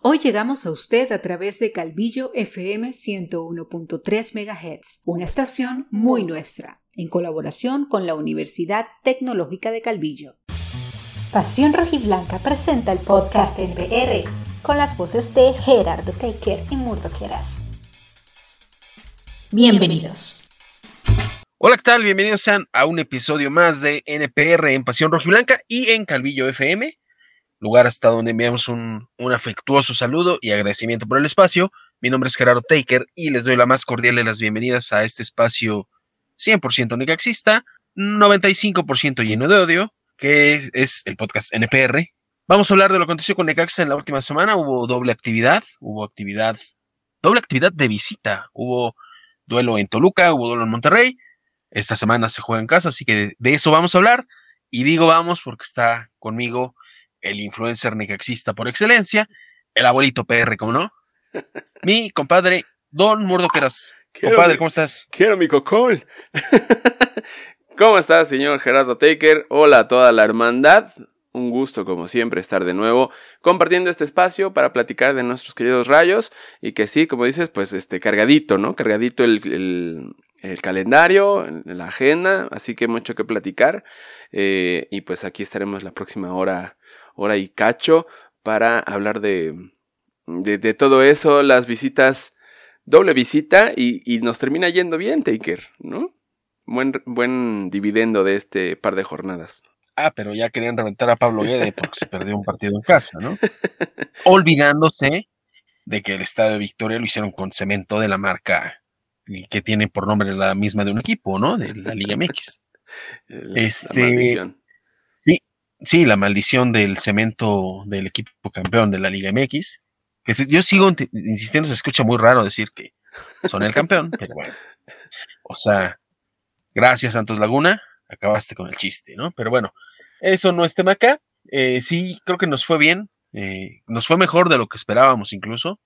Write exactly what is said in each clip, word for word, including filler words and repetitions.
Hoy llegamos a usted a través de Calvillo F M ciento uno punto tres megahertz, una estación muy nuestra, en colaboración con la Universidad Tecnológica de Calvillo. Pasión Rojiblanca presenta el podcast N P R, con las voces de Gerardo Teiker y Murdock Heras. Bienvenidos. Hola, ¿qué tal? Bienvenidos sean a un episodio más de N P R en Pasión Rojiblanca y en Calvillo F M, lugar hasta donde enviamos un, un afectuoso saludo y agradecimiento por el espacio. Mi nombre es Gerardo Teiker y les doy la más cordial de las bienvenidas a este espacio cien por ciento necaxista, noventa y cinco por ciento lleno de odio, que es, es el podcast N P R. Vamos a hablar de lo que aconteció con Necaxa en la última semana. Hubo doble actividad, hubo actividad, doble actividad de visita, hubo duelo en Toluca, hubo duelo en Monterrey. Esta semana se juega en casa, así que de eso vamos a hablar. Y digo vamos porque está conmigo el influencer necaxista por excelencia, el abuelito P R, ¿cómo no? Mi compadre Don Murdock Heras. Compadre, ¿cómo estás? Quiero mi cocol. ¿Cómo estás, señor Gerardo Teiker? Hola a toda la hermandad. Un gusto, como siempre, estar de nuevo compartiendo este espacio para platicar de nuestros queridos Rayos. Y que sí, como dices, pues este cargadito, ¿no? Cargadito el, el, el calendario, la agenda. Así que mucho que platicar. Eh, y pues aquí estaremos la próxima hora, hora y cacho, para hablar de, de, de todo eso, las visitas, doble visita. Y, y nos termina yendo bien, Teiker, ¿no? Buen, buen dividendo de este par de jornadas. Ah, pero ya querían reventar a Pablo Guede porque se perdió un partido en casa, ¿no? Olvidándose de que el Estadio Victoria lo hicieron con cemento de la marca que tiene por nombre la misma de un equipo, ¿no? De la Liga M X. La, este, la maldición. Sí, sí, la maldición del cemento del equipo campeón de la Liga M X. Que se, yo sigo insistiendo, se escucha muy raro decir que son el campeón, pero bueno. O sea, gracias Santos Laguna, acabaste con el chiste, ¿no? Pero bueno, eso no es tema acá. Eh, sí, creo que nos fue bien. Eh, nos fue mejor de lo que esperábamos incluso.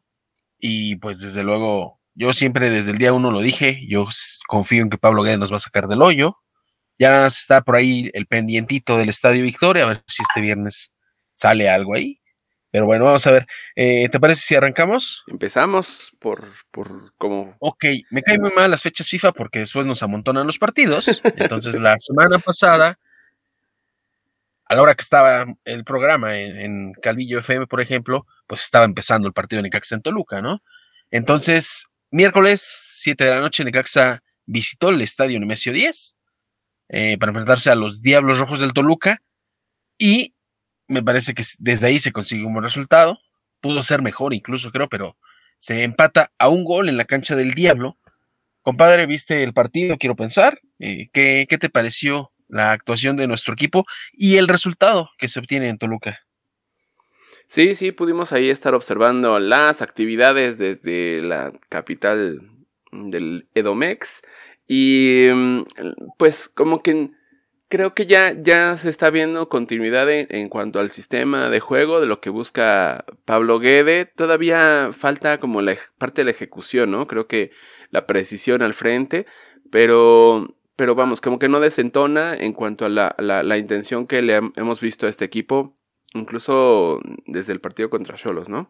Y pues desde luego, yo siempre desde el día uno lo dije, yo confío en que Pablo Guede nos va a sacar del hoyo. Ya está por ahí el pendientito del Estadio Victoria, a ver si este viernes sale algo ahí. Pero bueno, vamos a ver. Eh, ¿Te parece si arrancamos? Empezamos por, por como... Ok, me caen muy mal las fechas FIFA porque después nos amontonan los partidos. Entonces, la semana pasada, a la hora que estaba el programa en, en Calvillo F M, por ejemplo, pues estaba empezando el partido de Necaxa en Toluca, ¿no? Entonces, miércoles, siete de la noche, Necaxa visitó el estadio Nemesio diez eh, para enfrentarse a los Diablos Rojos del Toluca y me parece que desde ahí se consiguió un buen resultado. Pudo ser mejor incluso, creo, pero se empata a un gol en la cancha del Diablo. Compadre, ¿viste el partido? Quiero pensar. Eh, ¿qué, ¿Qué te pareció la actuación de nuestro equipo y el resultado que se obtiene en Toluca? Sí, sí, pudimos ahí estar observando las actividades desde la capital del Edomex. Y pues como que creo que ya, ya se está viendo continuidad en, en cuanto al sistema de juego, de lo que busca Pablo Guede. Todavía falta como la parte de la ejecución, ¿no? Creo que la precisión al frente, pero, pero vamos, como que no desentona en cuanto a la, la, la intención que le hemos visto a este equipo, incluso desde el partido contra Xolos, ¿no?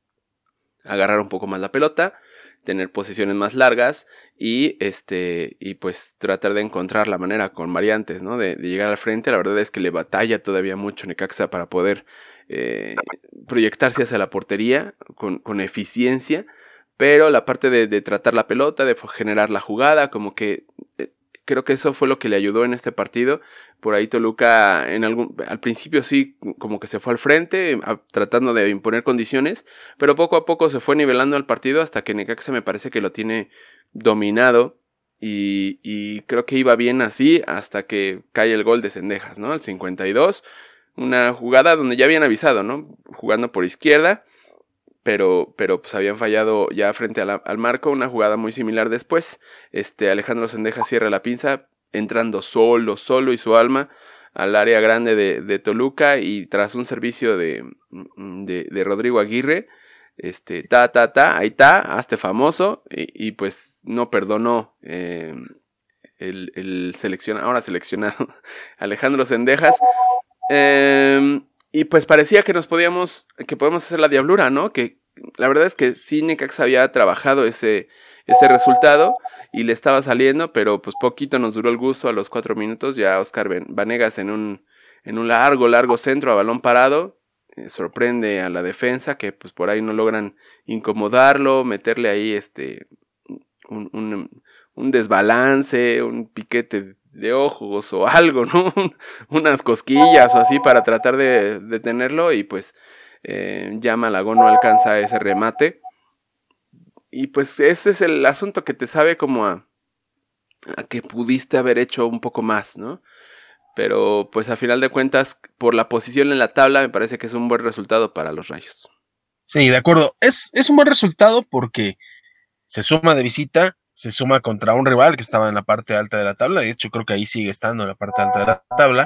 Agarrar un poco más la pelota, tener posiciones más largas y este y pues tratar de encontrar la manera con variantes, ¿no? De, de llegar al frente. La verdad es que le batalla todavía mucho Necaxa para poder eh, proyectarse hacia la portería con, con eficiencia, pero la parte de, de tratar la pelota, de generar la jugada, como que eh, creo que eso fue lo que le ayudó en este partido. Por ahí Toluca en algún, al principio sí como que se fue al frente a, tratando de imponer condiciones, pero poco a poco se fue nivelando el partido hasta que Necaxa me parece que lo tiene dominado y, y creo que iba bien así hasta que cae el gol de Cendejas, ¿no? Al cincuenta y dos, una jugada donde ya habían avisado, ¿no? Jugando por izquierda, pero, pero pues habían fallado ya frente a la, al marco, una jugada muy similar después. Este Alejandro Cendejas cierra la pinza, entrando solo, solo y su alma al área grande de, de Toluca, y tras un servicio de, de, de Rodrigo Aguirre, este, ta, ta, ta, ahí está, hazte famoso, y, y pues no perdonó eh, el, el seleccionado, ahora seleccionado Alejandro Cendejas. Eh, y pues parecía que nos podíamos, que podemos hacer la diablura, ¿no? Que la verdad es que sí, Necaxa había trabajado ese, ese resultado y le estaba saliendo, pero pues poquito nos duró el gusto. A los cuatro minutos ya Oscar Vanegas en un, en un largo, largo centro a balón parado, eh, sorprende a la defensa, que pues por ahí no logran incomodarlo, meterle ahí este un, un, un desbalance, un piquete de ojos o algo, ¿no? Unas cosquillas o así para tratar de detenerlo y pues eh, ya Malagón no alcanza ese remate. Y pues ese es el asunto que te sabe como a, a que pudiste haber hecho un poco más, ¿no? Pero pues a final de cuentas, por la posición en la tabla, me parece que es un buen resultado para los Rayos. Sí, de acuerdo. Es, es un buen resultado porque se suma de visita, se suma contra un rival que estaba en la parte alta de la tabla. De hecho, creo que ahí sigue estando en la parte alta de la tabla.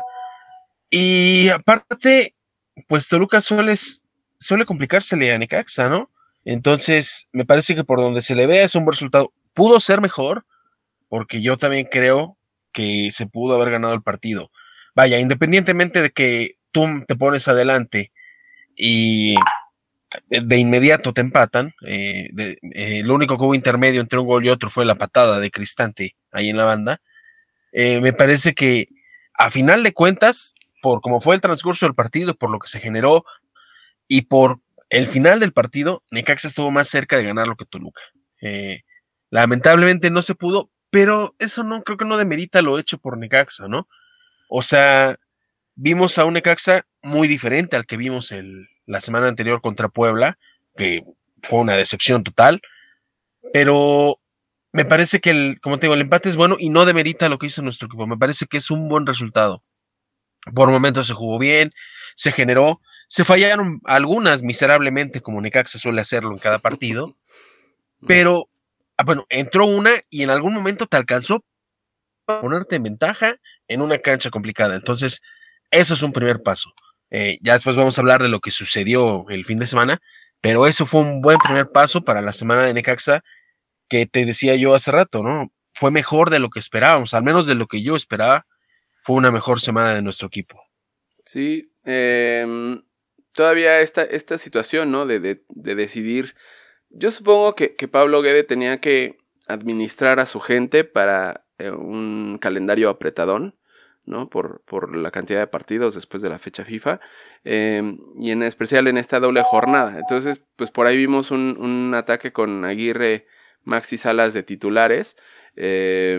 Y aparte, pues Toluca suele, suele complicársele a Necaxa, ¿no? Entonces, me parece que por donde se le vea es un buen resultado. Pudo ser mejor, porque yo también creo que se pudo haber ganado el partido. Vaya, independientemente de que tú te pones adelante y de inmediato te empatan, eh, de, eh, lo único que hubo intermedio entre un gol y otro fue la patada de Cristante ahí en la banda. Eh, me parece que a final de cuentas, por cómo fue el transcurso del partido, por lo que se generó y por el final del partido, Necaxa estuvo más cerca de ganarlo que Toluca. Eh, lamentablemente no se pudo, pero eso no creo que no demerita lo hecho por Necaxa, ¿no? O sea, vimos a un Necaxa muy diferente al que vimos el, la semana anterior contra Puebla, que fue una decepción total, pero me parece que, el, como te digo, el empate es bueno y no demerita lo que hizo nuestro equipo. Me parece que es un buen resultado. Por momentos se jugó bien, se generó, se fallaron algunas miserablemente, como Necaxa suele hacerlo en cada partido, pero, bueno, entró una y en algún momento te alcanzó para ponerte en ventaja en una cancha complicada. Entonces, eso es un primer paso. Eh, ya después vamos a hablar de lo que sucedió el fin de semana, pero eso fue un buen primer paso para la semana de Necaxa, que te decía yo hace rato, ¿no? Fue mejor de lo que esperábamos, al menos de lo que yo esperaba, fue una mejor semana de nuestro equipo. Sí, eh, todavía esta, esta situación, ¿no? De, de, de decidir. Yo supongo que, que Pablo Guede tenía que administrar a su gente para eh, un calendario apretadón, ¿no? Por, por la cantidad de partidos después de la fecha FIFA, eh, y en especial en esta doble jornada. Entonces, pues por ahí vimos un, un ataque con Aguirre, Maxi Salas de titulares, eh,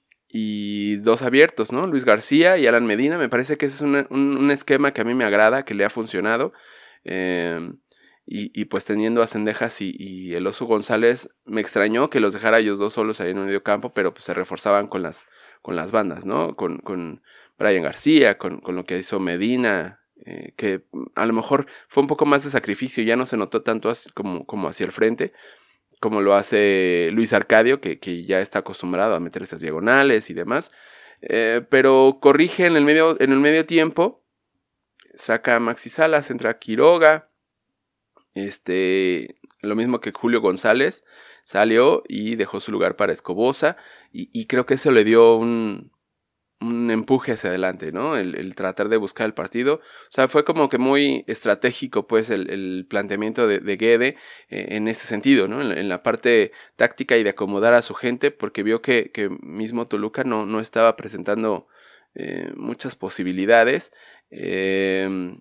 y dos abiertos, ¿no? Luis García y Alan Medina. Me parece que ese es una, un, un esquema que a mí me agrada, que le ha funcionado. Eh, y, y pues teniendo a Cendejas y, y el Oso González, me extrañó que los dejara ellos dos solos ahí en el medio campo, pero pues se reforzaban con las, con las bandas, ¿no? Con, con Brian García, con, con lo que hizo Medina, eh, que a lo mejor fue un poco más de sacrificio, ya no se notó tanto así como, como hacia el frente, como lo hace Luis Arcadio, que, que ya está acostumbrado a meter estas diagonales y demás, eh, pero corrige en el medio, en el medio tiempo, saca a Maxi Salas, entra Quiroga, este, lo mismo que Julio González, salió y dejó su lugar para Escobosa, y, y creo que eso le dio un, un empuje hacia adelante, ¿no? El, el tratar de buscar el partido. O sea, fue como que muy estratégico, pues, el, el planteamiento de, de Guede eh, en ese sentido, ¿no? En, en la parte táctica y de acomodar a su gente, porque vio que, que mismo Toluca no, no estaba presentando eh, muchas posibilidades. Eh,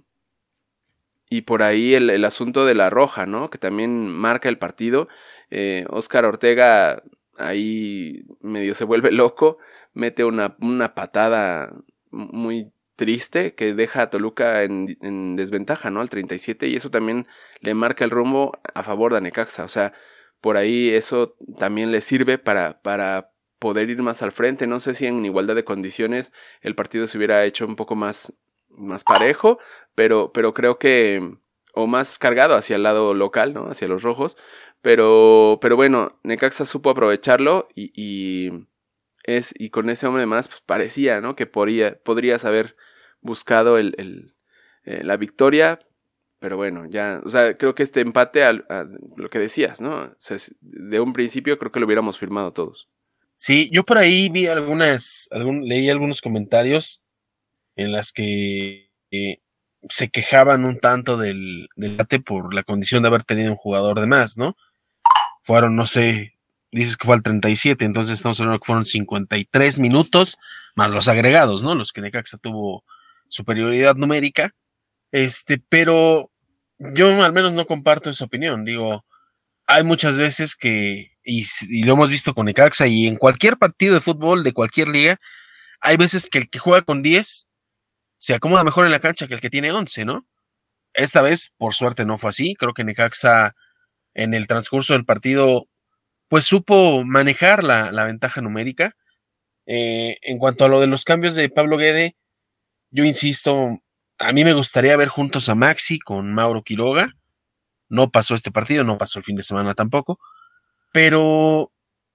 y por ahí el, el asunto de la roja, ¿no? Que también marca el partido. Eh, Óscar Ortega ahí medio se vuelve loco, mete una, una patada muy triste que deja a Toluca en, en desventaja, ¿no? Al treinta y siete, y eso también le marca el rumbo a favor de Necaxa. O sea, por ahí eso también le sirve para, para poder ir más al frente. No sé si en igualdad de condiciones el partido se hubiera hecho un poco más, más parejo, pero, pero creo que, o más cargado hacia el lado local, ¿no? Hacia los rojos, pero, pero bueno, Necaxa supo aprovecharlo y, y es, y con ese hombre más, pues parecía, ¿no? Que podría, podrías haber buscado el, el, eh, la victoria, pero bueno, ya, o sea, creo que este empate a, a lo que decías, ¿no? O sea, de un principio creo que lo hubiéramos firmado todos. Sí, yo por ahí vi algunas, algún, leí algunos comentarios en las que eh, se quejaban un tanto del, del Ate por la condición de haber tenido un jugador de más, ¿no? Fueron, no sé, dices que fue al treinta y siete, entonces estamos hablando que fueron cincuenta y tres minutos, más los agregados, ¿no? Los que Necaxa tuvo superioridad numérica, este, pero yo al menos no comparto esa opinión, digo, hay muchas veces que, y, y lo hemos visto con Necaxa y en cualquier partido de fútbol de cualquier liga, hay veces que el que juega con diez se acomoda mejor en la cancha que el que tiene once, ¿no? Esta vez, por suerte, no fue así. Creo que Necaxa, en el transcurso del partido, pues supo manejar la, la ventaja numérica. Eh, en cuanto a lo de los cambios de Pablo Guede, yo insisto, a mí me gustaría ver juntos a Maxi con Mauro Quiroga. No pasó este partido, no pasó el fin de semana tampoco, pero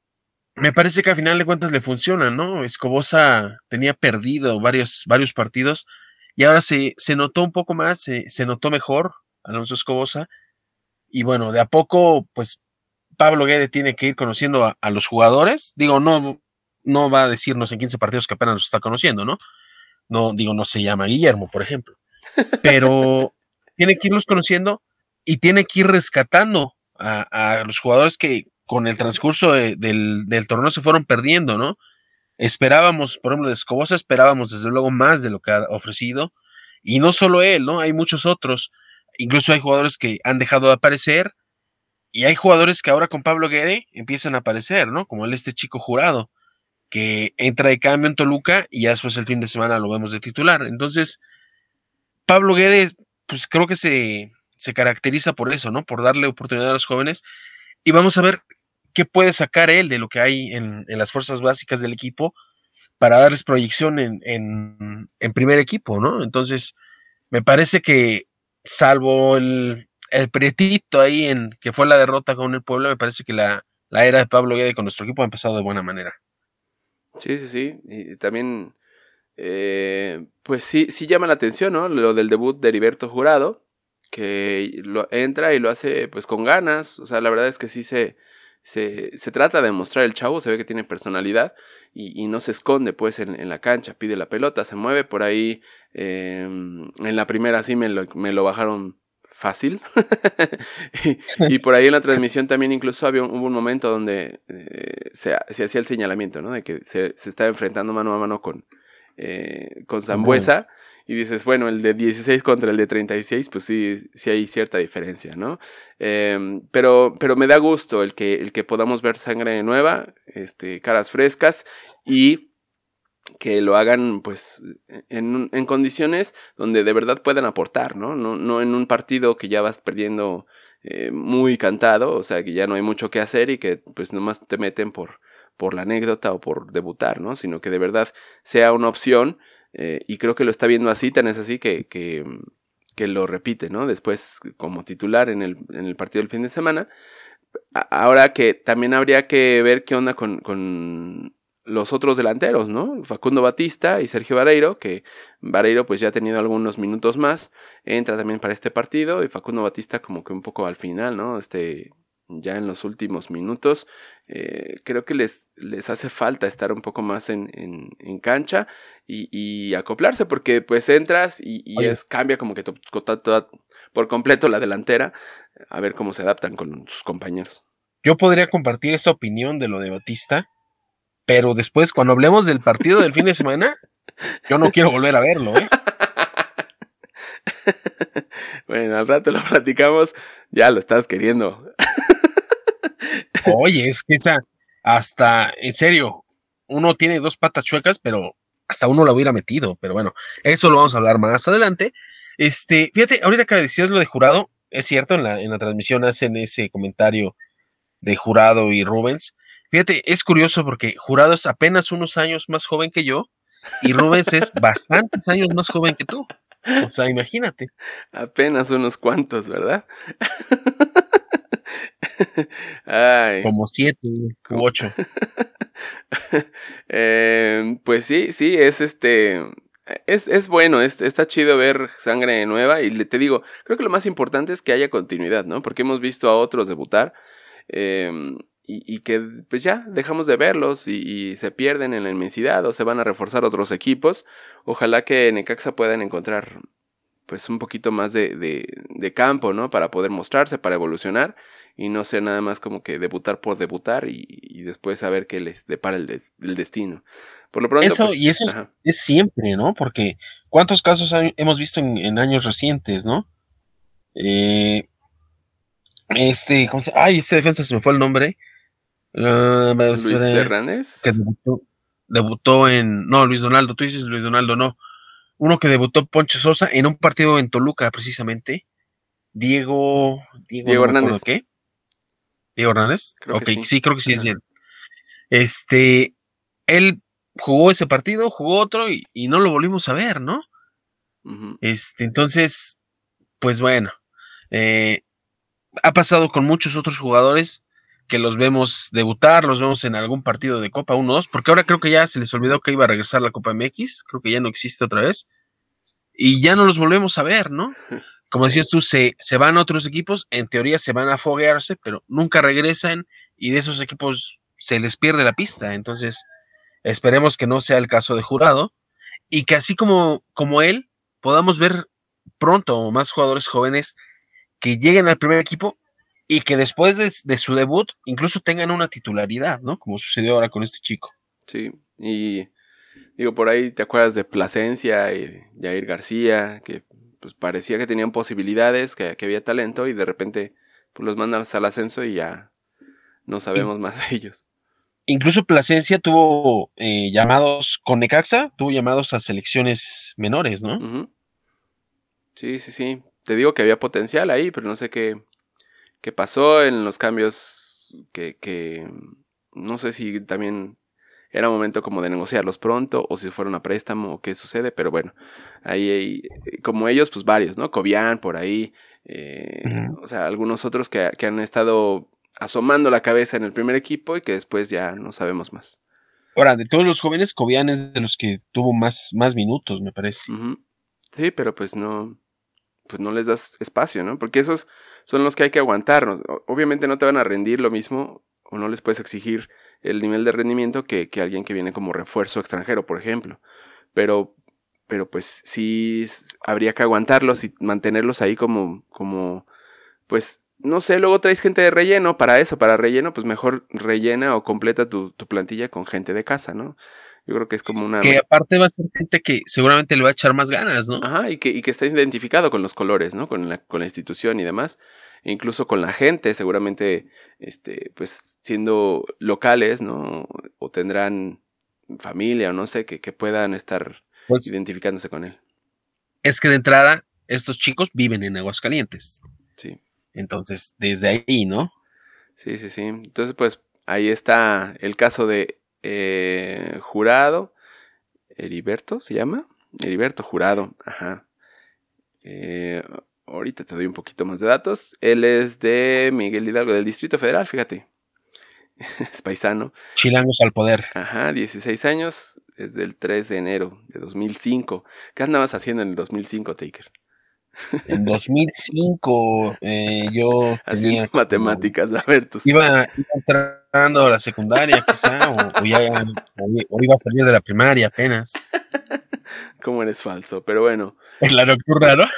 me parece que a final de cuentas le funciona, ¿no? Escobosa tenía perdido varios, varios partidos y ahora se, se notó un poco más, se, se notó mejor Alonso Escobosa. Y bueno, de a poco, pues Pablo Guede tiene que ir conociendo a, a los jugadores. Digo, no, no va a decirnos en quince partidos que apenas los está conociendo, ¿no? No, digo, no se llama Guillermo, por ejemplo. Pero tiene que irlos conociendo y tiene que ir rescatando a, a los jugadores que con el transcurso de, del, del torneo se fueron perdiendo, ¿no? Esperábamos, por ejemplo, de Escobosa, esperábamos desde luego más de lo que ha ofrecido. Y no solo él, ¿no? Hay muchos otros. Incluso hay jugadores que han dejado de aparecer y hay jugadores que ahora con Pablo Guede empiezan a aparecer, ¿no? Como el este chico Jurado, que entra de cambio en Toluca y ya después el fin de semana lo vemos de titular. Entonces, Pablo Guede, pues creo que se, se caracteriza por eso, ¿no? Por darle oportunidad a los jóvenes. Y vamos a ver qué puede sacar él de lo que hay en, en las fuerzas básicas del equipo para darles proyección en, en, en primer equipo, ¿no? Entonces, me parece que salvo el, el prietito ahí en que fue la derrota con el Puebla, me parece que la, la era de Pablo Guede con nuestro equipo ha empezado de buena manera. Sí, sí, sí. Y también, eh, pues sí, sí llama la atención, ¿no? Lo del debut de Heriberto Jurado, que lo, entra y lo hace pues con ganas. O sea, la verdad es que sí se, se, se trata de mostrar el chavo, se ve que tiene personalidad y, y no se esconde pues en, en la cancha, pide la pelota, se mueve por ahí. Eh, en la primera sí me lo, me lo bajaron fácil. y, y por ahí en la transmisión también incluso había un, hubo un momento donde eh, se, se hacía el señalamiento, ¿no? De que se, se estaba enfrentando mano a mano con, eh, con Sambuesa. Y dices, bueno, el de dieciséis contra el de treinta y seis, pues sí, sí hay cierta diferencia, ¿no? Eh, pero, pero me da gusto el que, el que podamos ver sangre nueva, este, caras frescas y que lo hagan pues en, en condiciones donde de verdad puedan aportar, ¿no? No, no en un partido que ya vas perdiendo eh, muy cantado, o sea, que ya no hay mucho que hacer y que pues nomás te meten por, por la anécdota o por debutar, ¿no? Sino que de verdad sea una opción. Eh, y creo que lo está viendo así, tan es así que, que, que lo repite, ¿no? Después como titular en el, en el partido del fin de semana. Ahora que también habría que ver qué onda con, con los otros delanteros, ¿no? Facundo Batista y Sergio Vareiro, que Vareiro pues ya ha tenido algunos minutos más, entra también para este partido y Facundo Batista como que un poco al final, ¿no? Este... ya en los últimos minutos, eh, creo que les, les hace falta estar un poco más en, en, en cancha y, y acoplarse, porque pues entras y, y es, cambia como que to, to, to, to, por completo la delantera, a ver cómo se adaptan con sus compañeros. Yo podría compartir esa opinión de lo de Batista, pero después cuando hablemos del partido del fin de semana, yo no quiero volver a verlo, ¿eh? Bueno, al rato lo platicamos, ya lo estás queriendo. Oye, es que esa, hasta, en serio, uno tiene dos patas chuecas, pero hasta uno la hubiera metido, pero bueno, eso lo vamos a hablar más adelante. Este, fíjate, ahorita que decías lo de Jurado, es cierto, en la, en la transmisión hacen ese comentario de Jurado y Rubens. Fíjate, es curioso porque Jurado es apenas unos años más joven que yo y Rubens es bastantes años más joven que tú. O sea, imagínate. Apenas unos cuantos, ¿verdad? Ay. Como siete u ocho. eh, pues sí, sí, es este... Es, es bueno, es, está chido ver sangre nueva y le, te digo, creo que lo más importante es que haya continuidad, ¿no? Porque hemos visto a otros debutar eh, y, y que pues ya dejamos de verlos y, y se pierden en la inmensidad o se van a reforzar otros equipos. Ojalá que en Necaxa puedan encontrar pues un poquito más de, de, de campo, ¿no? Para poder mostrarse, para evolucionar y no ser nada más como que debutar por debutar y, y después saber qué les depara el, des, el destino. Por lo pronto, eso, pues, y eso es, es siempre, ¿no? Porque ¿cuántos casos hay, hemos visto en, en años recientes, ¿no? Eh, este, ¿cómo se? Ay, este defensa se me fue el nombre. Uh, Luis Hernández. Que debutó, debutó en, no, Luis Donaldo, tú dices Luis Donaldo, no. Uno que debutó Poncho Sosa en un partido en Toluca, precisamente. Diego. Diego, Diego no Hernández. ¿Qué? ¿Diego Hernández? Creo ok, que sí. sí, creo que sí es él. Este. Él jugó ese partido, jugó otro y, y no lo volvimos a ver, ¿no? Uh-huh. Este, entonces, pues bueno. Eh, ha pasado con muchos otros jugadores que los vemos debutar, los vemos en algún partido de Copa uno dos, porque ahora creo que ya se les olvidó que iba a regresar la Copa M X, creo que ya no existe otra vez. Y ya no los volvemos a ver, ¿no? Como sí. decías tú, se, se van a otros equipos, en teoría se van a foguearse, pero nunca regresan y de esos equipos se les pierde la pista. Entonces, esperemos que no sea el caso de Jurado y que así como, como él, podamos ver pronto más jugadores jóvenes que lleguen al primer equipo y que después de, de su debut incluso tengan una titularidad, ¿no? Como sucedió ahora con este chico. Sí, y... Digo, por ahí te acuerdas de Plasencia y Jair García, que pues parecía que tenían posibilidades, que, que había talento, y de repente pues los mandan al ascenso y ya no sabemos y, más de ellos. Incluso Plasencia tuvo eh, llamados con Necaxa, tuvo llamados a selecciones menores, ¿no? Uh-huh. Sí, sí, sí. Te digo que había potencial ahí, pero no sé qué, qué pasó en los cambios que, que no sé si también... Era momento como de negociarlos pronto, o si fueron a préstamo, o qué sucede, pero bueno, ahí hay, como ellos, pues varios, ¿no? Cobian por ahí, eh, uh-huh. O sea, algunos otros que, que han estado asomando la cabeza en el primer equipo y que después ya no sabemos más. Ahora, de todos los jóvenes, Cobian es de los que tuvo más, más minutos, me parece. Uh-huh. Sí, pero pues no, pues no les das espacio, ¿no? Porque esos son los que hay que aguantarnos. Obviamente no te van a rendir lo mismo, o no les puedes exigir el nivel de rendimiento que, que alguien que viene como refuerzo extranjero, por ejemplo. Pero, pero pues sí habría que aguantarlos y mantenerlos ahí como, como, pues, no sé, luego traes gente de relleno para eso, para relleno, pues mejor rellena o completa tu, tu plantilla con gente de casa, ¿no? Yo creo que es como una... Que aparte va a ser gente que seguramente le va a echar más ganas, ¿no? Ajá, y que, y que está identificado con los colores, ¿no? Con la, con la institución y demás. E incluso con la gente, seguramente, este, pues, siendo locales, ¿no? O tendrán familia o no sé, que, que puedan estar pues, identificándose con él. Es que de entrada, estos chicos viven en Aguascalientes. Sí. Entonces, desde ahí, ¿no? Sí, sí, sí. Entonces, pues, ahí está el caso de eh, Jurado. Heriberto, ¿se llama? Heriberto Jurado, ajá. Eh... Ahorita te doy un poquito más de datos. Él es de Miguel Hidalgo, del Distrito Federal, fíjate. Es paisano. Chilangos al poder. Ajá, dieciséis años. Es del tres de enero de dos mil cinco. ¿Qué andabas haciendo en el dos mil cinco, Taker? En dos mil cinco eh, yo haciendo tenía... matemáticas, como, a ver tus... Iba, iba entrando a la secundaria quizá, o, o ya o, o iba a salir de la primaria apenas. ¿Cómo eres falso? Pero bueno. En la nocturna, ¿no?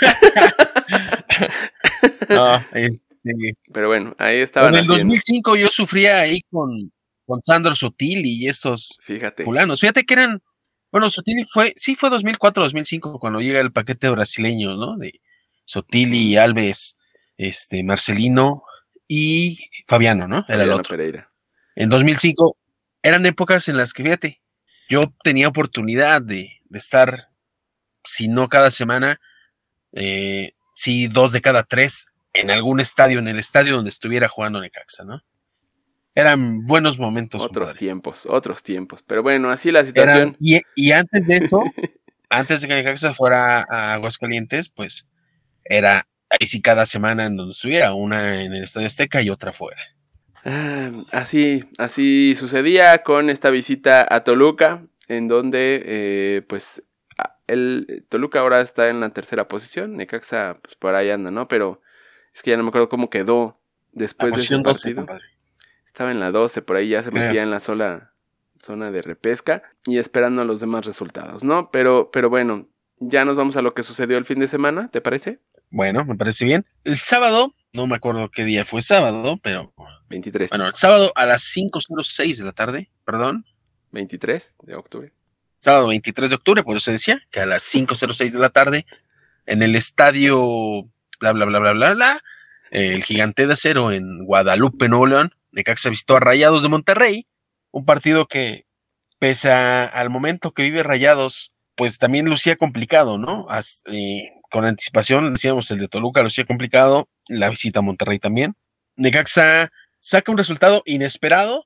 No, este, pero bueno, ahí estaban. En el dos mil cinco yo sufría ahí con, con Sandro Sotili y estos Fíjate. fulanos. Fíjate que eran, bueno, Sotili fue, sí fue dos mil cuatro, dos mil cinco cuando llega el paquete brasileño, ¿no? De Sotili, Alves, este, Marcelino y Fabiano, ¿no? Era Fabiano el otro. Pereira. En dos mil cinco eran épocas en las que, fíjate, yo tenía oportunidad de, de estar, si no cada semana, eh, si dos de cada tres en algún estadio, en el estadio donde estuviera jugando Necaxa, ¿no? Eran buenos momentos. Otros compadre. tiempos, otros tiempos. Pero bueno, así la situación. Eran, y, y antes de esto, antes de que Necaxa fuera a Aguascalientes, pues era ahí sí cada semana en donde estuviera, una en el Estadio Azteca y otra fuera. Ah, así, así sucedía con esta visita a Toluca, en donde eh, pues el Toluca ahora está en la tercera posición, Necaxa pues, por ahí anda, ¿no? Pero es que ya no me acuerdo cómo quedó después de ese partido. doce, estaba en la doce, por ahí ya se metía yeah. en la sola zona de repesca y esperando los demás resultados, ¿no? Pero, pero bueno, ya nos vamos a lo que sucedió el fin de semana, ¿te parece? Bueno, me parece bien. El sábado, no me acuerdo qué día fue sábado, pero... veintitrés. Bueno, el sábado a las cinco cero seis de la tarde, perdón. veintitrés de octubre. Sábado veintitrés de octubre, por eso decía, que a las cinco cero seis de la tarde, en el estadio bla, bla, bla, bla, bla, bla, el Gigante de Acero en Guadalupe, Nuevo León, Necaxa visitó a Rayados de Monterrey, un partido que, pese a, al momento que vive Rayados, pues también lucía complicado, ¿no? As, eh, con anticipación, decíamos, el de Toluca lucía complicado, la visita a Monterrey también. Necaxa saca un resultado inesperado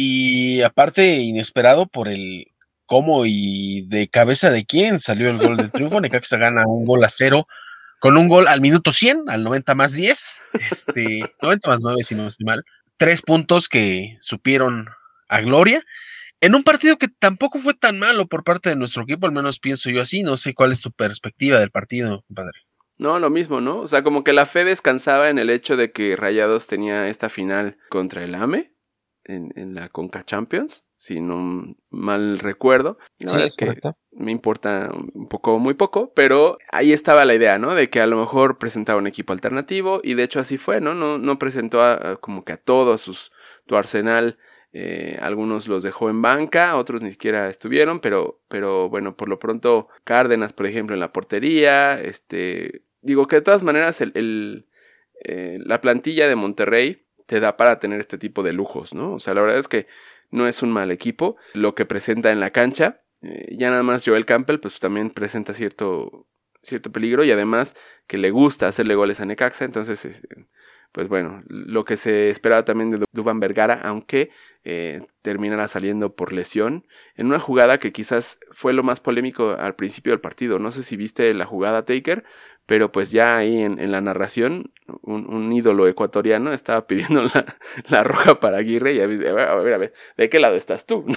y aparte inesperado por el cómo y de cabeza de quién salió el gol del triunfo. Necaxa gana un gol a cero con un gol al minuto cien, al noventa más diez, este, noventa más nueve si no estoy mal. Tres puntos que supieron a gloria en un partido que tampoco fue tan malo por parte de nuestro equipo, al menos pienso yo así. No sé cuál es tu perspectiva del partido, compadre. No, lo mismo, ¿no? O sea, como que la fe descansaba en el hecho de que Rayados tenía esta final contra el A M E en, en la Conca Champions, si no mal recuerdo. La Sí, verdad es es que correcto. me importa un poco, muy poco, pero ahí estaba la idea, ¿no? De que a lo mejor presentaba un equipo alternativo, y de hecho así fue, ¿no? No, no presentó a, a como que a todos sus, tu arsenal. Eh, algunos los dejó en banca, otros ni siquiera estuvieron, pero, pero bueno, por lo pronto Cárdenas, por ejemplo, en la portería, este, digo que de todas maneras el, el, eh, la plantilla de Monterrey te da para tener este tipo de lujos, ¿no? O sea, la verdad es que no es un mal equipo lo que presenta en la cancha, eh, ya nada más Joel Campbell pues también presenta cierto, cierto peligro, y además que le gusta hacerle goles a Necaxa, entonces... Eh, pues bueno, lo que se esperaba también de Duván Vergara, aunque eh, terminará saliendo por lesión, en una jugada que quizás fue lo más polémico al principio del partido. No sé si viste la jugada, Taker, pero pues ya ahí en, en la narración, un, un ídolo ecuatoriano estaba pidiendo la, la roja para Aguirre, y a ver, a ver, a ver, ¿de qué lado estás tú?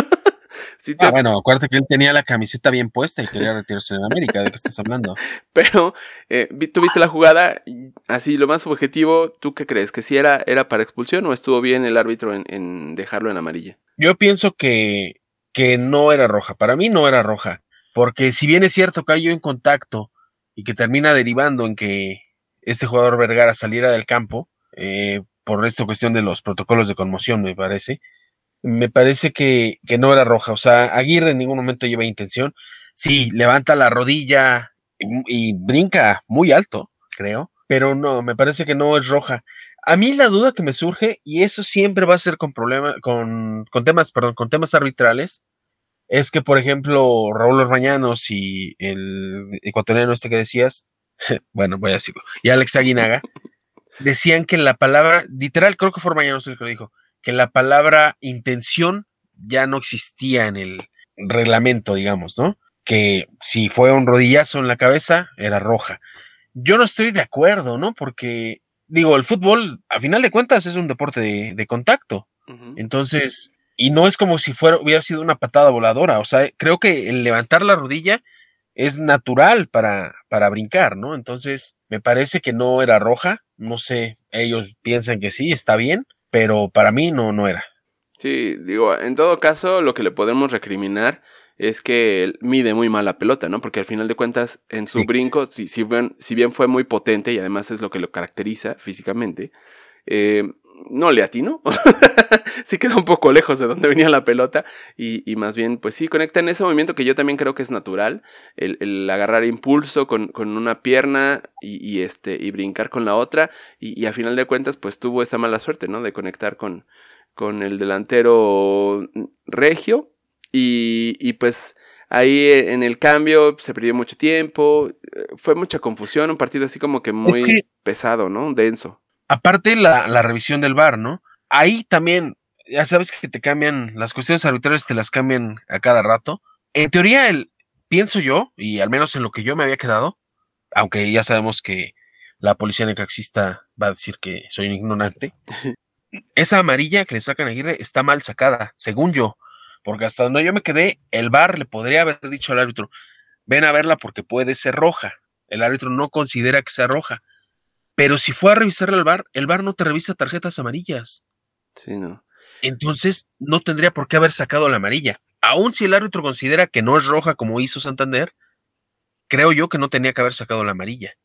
Sí te... Ah, bueno, acuérdate que él tenía la camiseta bien puesta y quería retirarse en América. ¿De qué estás hablando? Pero, eh, tú viste la jugada, así lo más objetivo, ¿tú qué crees? ¿Que si era, era para expulsión o estuvo bien el árbitro en, en dejarlo en amarilla? Yo pienso que, que no era roja. Para mí no era roja. Porque si bien es cierto que cayó en contacto y que termina derivando en que este jugador Vergara saliera del campo, eh, por esta cuestión de los protocolos de conmoción, me parece, me parece que, que no era roja. O sea, Aguirre en ningún momento lleva intención. Sí, levanta la rodilla y, y brinca muy alto, creo, pero no, me parece que no es roja. A mí la duda que me surge, y eso siempre va a ser con problemas, con, con temas, perdón, con temas arbitrales, es que, por ejemplo, Raúl Orbañanos y el ecuatoriano este que decías, bueno, voy a decirlo, y Alex Aguinaga, decían que la palabra, literal, creo que fue Orbañanos el que lo dijo, que la palabra intención ya no existía en el reglamento, digamos, ¿no? Que si fue un rodillazo en la cabeza, era roja. Yo no estoy de acuerdo, ¿no? Porque, digo, el fútbol, a final de cuentas, es un deporte de, de contacto. Uh-huh. Entonces, y no es como si fuera, hubiera sido una patada voladora. O sea, creo que el levantar la rodilla es natural para, para brincar, ¿no? Entonces, me parece que no era roja. No sé, ellos piensan que sí, está bien, pero para mí no, no era. Sí, digo, en todo caso, lo que le podemos recriminar es que él mide muy mal la pelota, ¿no? Porque al final de cuentas, en su sí. brinco, si, si, bien, si bien fue muy potente y además es lo que lo caracteriza físicamente, eh, no le atinó. Sí queda un poco lejos de donde venía la pelota y, y más bien, pues sí, conecta en ese movimiento que yo también creo que es natural, el, el agarrar impulso con, con una pierna y, y, este, y brincar con la otra y, y a final de cuentas, pues tuvo esa mala suerte, ¿no? De conectar con, con el delantero regio. Y, y pues ahí en el cambio se perdió mucho tiempo, fue mucha confusión, un partido así como que muy es que, pesado, ¿no? Denso. Aparte la, la revisión del V A R, ¿no? Ahí también, ya sabes que te cambian, las cuestiones arbitrales te las cambian a cada rato. En teoría, el, pienso yo, y al menos en lo que yo me había quedado, aunque ya sabemos que la policía necaxista va a decir que soy un ignorante, esa amarilla que le sacan a Aguirre está mal sacada, según yo. Porque hasta donde yo me quedé, el V A R le podría haber dicho al árbitro, ven a verla porque puede ser roja. El árbitro no considera que sea roja. Pero si fue a revisarla al V A R, el V A R no te revisa tarjetas amarillas. Sí, no. Entonces, no tendría por qué haber sacado la amarilla. Aun si el árbitro considera que no es roja como hizo Santander, creo yo que no tenía que haber sacado la amarilla.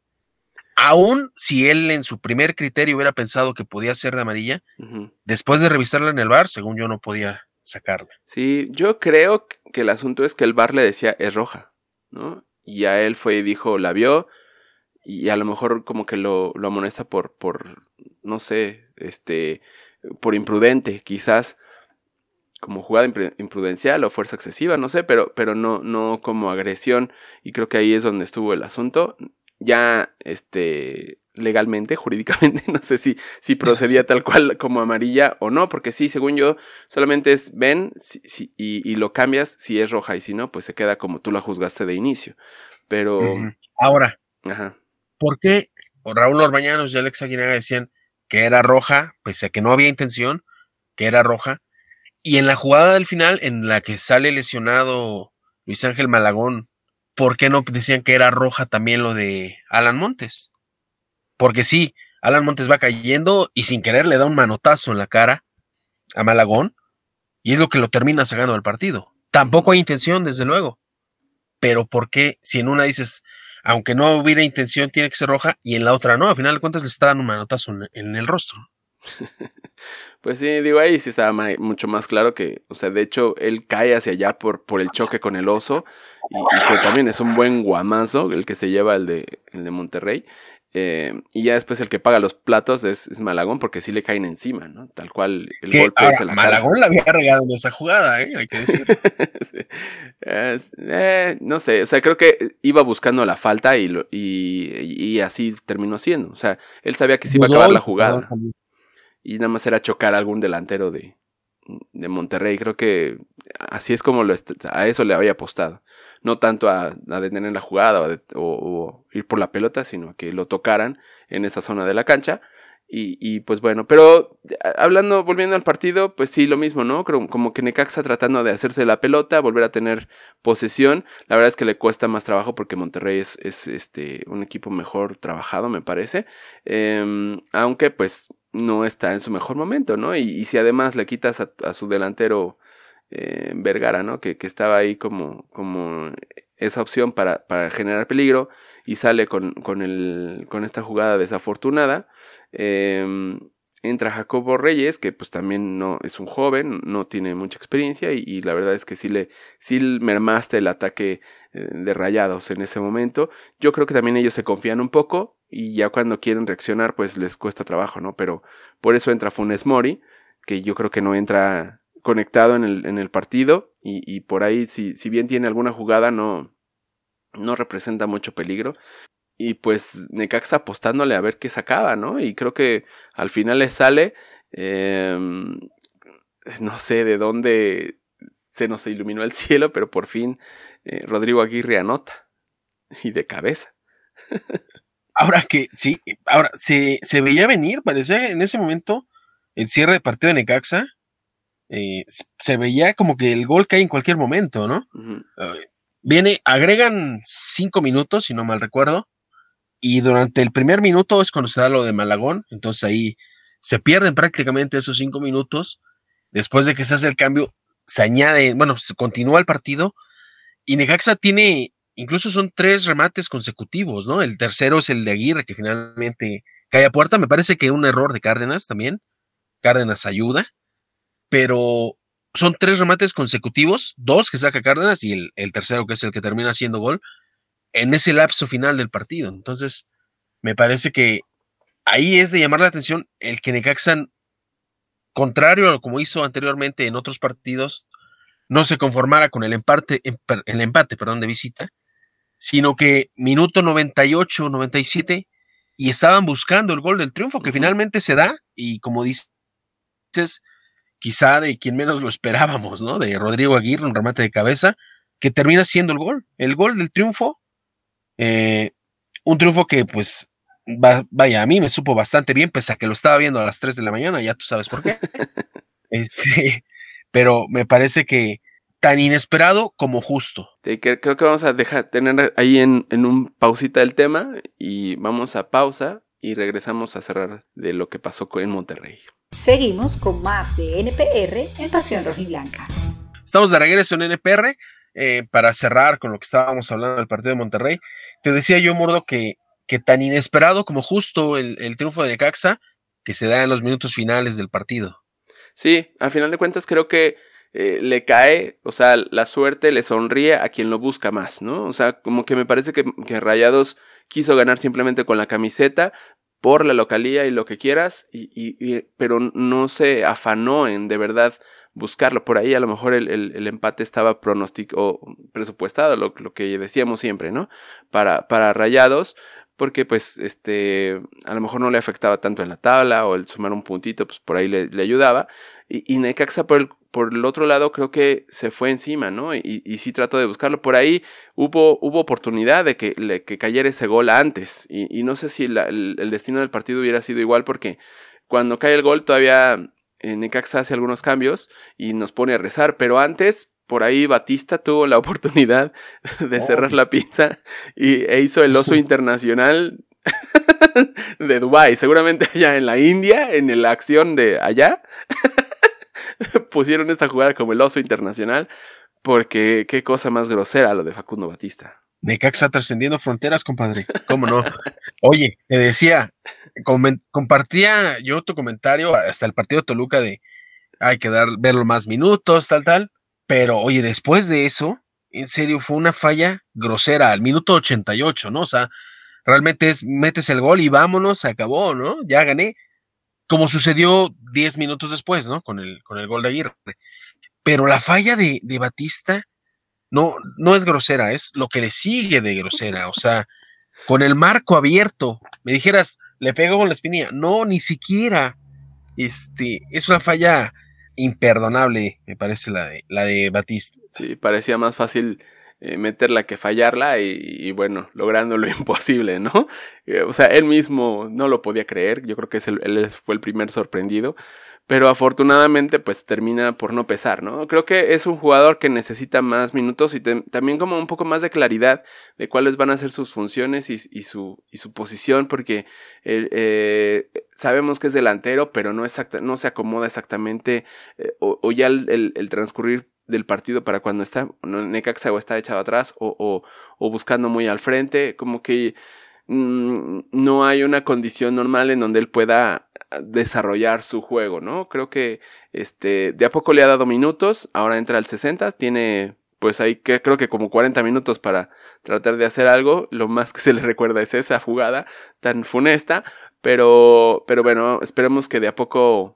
Aún si él en su primer criterio hubiera pensado que podía ser de amarilla, uh-huh. después de revisarla en el V A R, según yo, no podía sacarla. Sí, yo creo que el asunto es que el V A R le decía es roja, ¿no? Y a él fue y dijo, la vio, y a lo mejor como que lo, lo amonesta por, por, no sé, este, por imprudente, quizás, como jugada imprudencial o fuerza excesiva, no sé, pero, pero no, no como agresión, y creo que ahí es donde estuvo el asunto. Ya, este, legalmente, jurídicamente, no sé si, si procedía tal cual como amarilla o no, porque sí, según yo, solamente es ven si, si, y, y lo cambias si es roja, y si no, pues se queda como tú la juzgaste de inicio. Pero... Uh-huh. Ahora, ajá. ¿por qué Raúl Orbañanos y Alex Aguinaga decían que era roja, pese a que no había intención, que era roja? Y en la jugada del final, en la que sale lesionado Luis Ángel Malagón, ¿por qué no decían que era roja también lo de Alan Montes? Porque sí, Alan Montes va cayendo y sin querer le da un manotazo en la cara a Malagón y es lo que lo termina sacando del partido. Tampoco hay intención, desde luego. Pero ¿por qué si en una dices, aunque no hubiera intención, tiene que ser roja y en la otra no? Al final de cuentas le está dando un manotazo en, en el rostro. Pues sí, digo, ahí sí estaba más, mucho más claro que, o sea, de hecho, él cae hacia allá por, por el choque con el oso, y, y que también es un buen guamazo el que se lleva el de, el de Monterrey, eh, y ya después el que paga los platos es, es Malagón, porque sí le caen encima, ¿no? Tal cual el que, golpe ahora, es en la Malagón cara. la había regado en esa jugada, ¿eh? Hay que decir. Sí. es, eh, no sé, o sea, creo que iba buscando la falta y, lo, y, y así terminó siendo, o sea, él sabía que se iba a acabar la jugada. Y nada más era chocar a algún delantero de, de Monterrey. Creo que así es como lo a eso le había apostado. No tanto a, a detener la jugada o, de, o, o ir por la pelota, sino que lo tocaran en esa zona de la cancha. Y, y pues bueno, pero hablando, volviendo al partido, pues sí, lo mismo, ¿no? Creo, como que Necaxa tratando de hacerse la pelota, volver a tener posesión. La verdad es que le cuesta más trabajo porque Monterrey es, es este un equipo mejor trabajado, me parece. Eh, aunque pues no está en su mejor momento, ¿no? Y, y si además le quitas a, a su delantero eh, Vergara, ¿no? Que, que estaba ahí como, como esa opción para, para generar peligro y sale con, con, el, con esta jugada desafortunada. Eh, entra Jacobo Reyes, que pues también no es un joven, no tiene mucha experiencia y, y la verdad es que sí le sí mermaste el ataque de Rayados en ese momento. Yo creo que también ellos se confían un poco y ya cuando quieren reaccionar pues les cuesta trabajo, ¿no? Pero por eso entra Funes Mori, que yo creo que no entra conectado en el, en el partido y, y por ahí si, si bien tiene alguna jugada no, no representa mucho peligro. Y pues Necaxa apostándole a ver qué sacaba, ¿no? Y creo que al final le sale, eh, no sé de dónde se nos iluminó el cielo, pero por fin eh, Rodrigo Aguirre anota. Y de cabeza. Ahora que sí, ahora se, se veía venir, parecía en ese momento el cierre de partido de Necaxa, eh, se veía como que el gol cae en cualquier momento, ¿no? Uh-huh. Uh, viene, agregan cinco minutos, si no mal recuerdo. Y durante el primer minuto es cuando se da lo de Malagón, entonces ahí se pierden prácticamente esos cinco minutos. Después de que se hace el cambio, se añade, bueno, se continúa el partido y Necaxa tiene, incluso son tres remates consecutivos, ¿no? El tercero es el de Aguirre, que finalmente cae a puerta. Me parece que un error de Cárdenas también. Cárdenas ayuda, pero son tres remates consecutivos, dos que saca Cárdenas y el, el tercero que es el que termina haciendo gol en ese lapso final del partido. Entonces, me parece que ahí es de llamar la atención el que Necaxa, contrario a lo como hizo anteriormente en otros partidos, no se conformara con el empate, el empate perdón, de visita, sino que minuto noventa y ocho, noventa y siete, y estaban buscando el gol del triunfo, que finalmente se da, y como dices, quizá de quien menos lo esperábamos, ¿no? De Rodrigo Aguirre, un remate de cabeza, que termina siendo el gol, el gol del triunfo. Eh, un triunfo que pues va, vaya, a mí me supo bastante bien, pese a que lo estaba viendo a las tres de la mañana, ya tú sabes por qué. este, pero me parece que tan inesperado como justo. Sí, que, creo que vamos a dejar tener ahí en, en un pausita el tema y vamos a pausa y regresamos a cerrar de lo que pasó en Monterrey. Seguimos con más de N P R en Pasión Rojiblanca. Estamos de regreso en N P R. eh, para cerrar con lo que estábamos hablando del partido de Monterrey, te decía yo, Murdo, que, que tan inesperado como justo el, el triunfo de Necaxa, que se da en los minutos finales del partido. Sí, a final de cuentas creo que eh, le cae, o sea, la suerte le sonríe a quien lo busca más, ¿no? O sea, como que me parece que, que Rayados quiso ganar simplemente con la camiseta, por la localía y lo que quieras, y, y, y, pero no se afanó en de verdad buscarlo. Por ahí a lo mejor el, el, el empate estaba pronosticado, presupuestado, lo, lo que decíamos siempre, ¿no? Para, para Rayados, porque pues este a lo mejor no le afectaba tanto en la tabla, o el sumar un puntito, pues por ahí le, le ayudaba. Y, y Necaxa por el, por el otro lado creo que se fue encima, ¿no? Y, y sí trató de buscarlo. Por ahí hubo, hubo oportunidad de que, le, que cayera ese gol antes. Y, y no sé si la, el, el destino del partido hubiera sido igual, porque cuando cae el gol todavía eh, Necaxa hace algunos cambios y nos pone a rezar. Pero antes, por ahí Batista tuvo la oportunidad de cerrar la pinza y, e hizo el oso internacional de Dubái. Seguramente allá en la India, en la acción de allá, pusieron esta jugada como el oso internacional, porque qué cosa más grosera lo de Facundo Batista. Necaxa trascendiendo fronteras, compadre. ¿Cómo no? Oye, te decía, com- compartía yo tu comentario hasta el partido de Toluca de hay que dar, verlo más minutos, tal, tal. Pero, oye, después de eso, en serio, fue una falla grosera al minuto ochenta y ocho, ¿no? O sea, realmente es, metes el gol y vámonos, se acabó, ¿no? Ya gané. Como sucedió diez minutos después, ¿no? Con el, con el gol de Aguirre. Pero la falla de, de Batista no, no es grosera, es lo que le sigue de grosera. O sea, con el marco abierto, me dijeras, le pegó con la espinilla. No, ni siquiera. Este, es una falla imperdonable, me parece, la de, la de Batista. Sí, parecía más fácil eh, meterla que fallarla y, y bueno, logrando lo imposible, ¿no? Eh, o sea, él mismo no lo podía creer, yo creo que es el, él fue el primer sorprendido, pero afortunadamente pues termina por no pesar, ¿no? Creo que es un jugador que necesita más minutos y te, también como un poco más de claridad de cuáles van a ser sus funciones y, y, su, y su posición, porque eh, eh, sabemos que es delantero, pero no, exacta, no se acomoda exactamente eh, o, o ya el, el, el transcurrir del partido para cuando está Necaxa o está echado atrás o, o, o buscando muy al frente, como que mmm, no hay una condición normal en donde él pueda desarrollar su juego, ¿no? Creo que este de a poco le ha dado minutos, ahora entra al sesenta, tiene pues ahí que creo que como cuarenta minutos para tratar de hacer algo, lo más que se le recuerda es esa jugada tan funesta, pero, pero bueno, esperemos que de a poco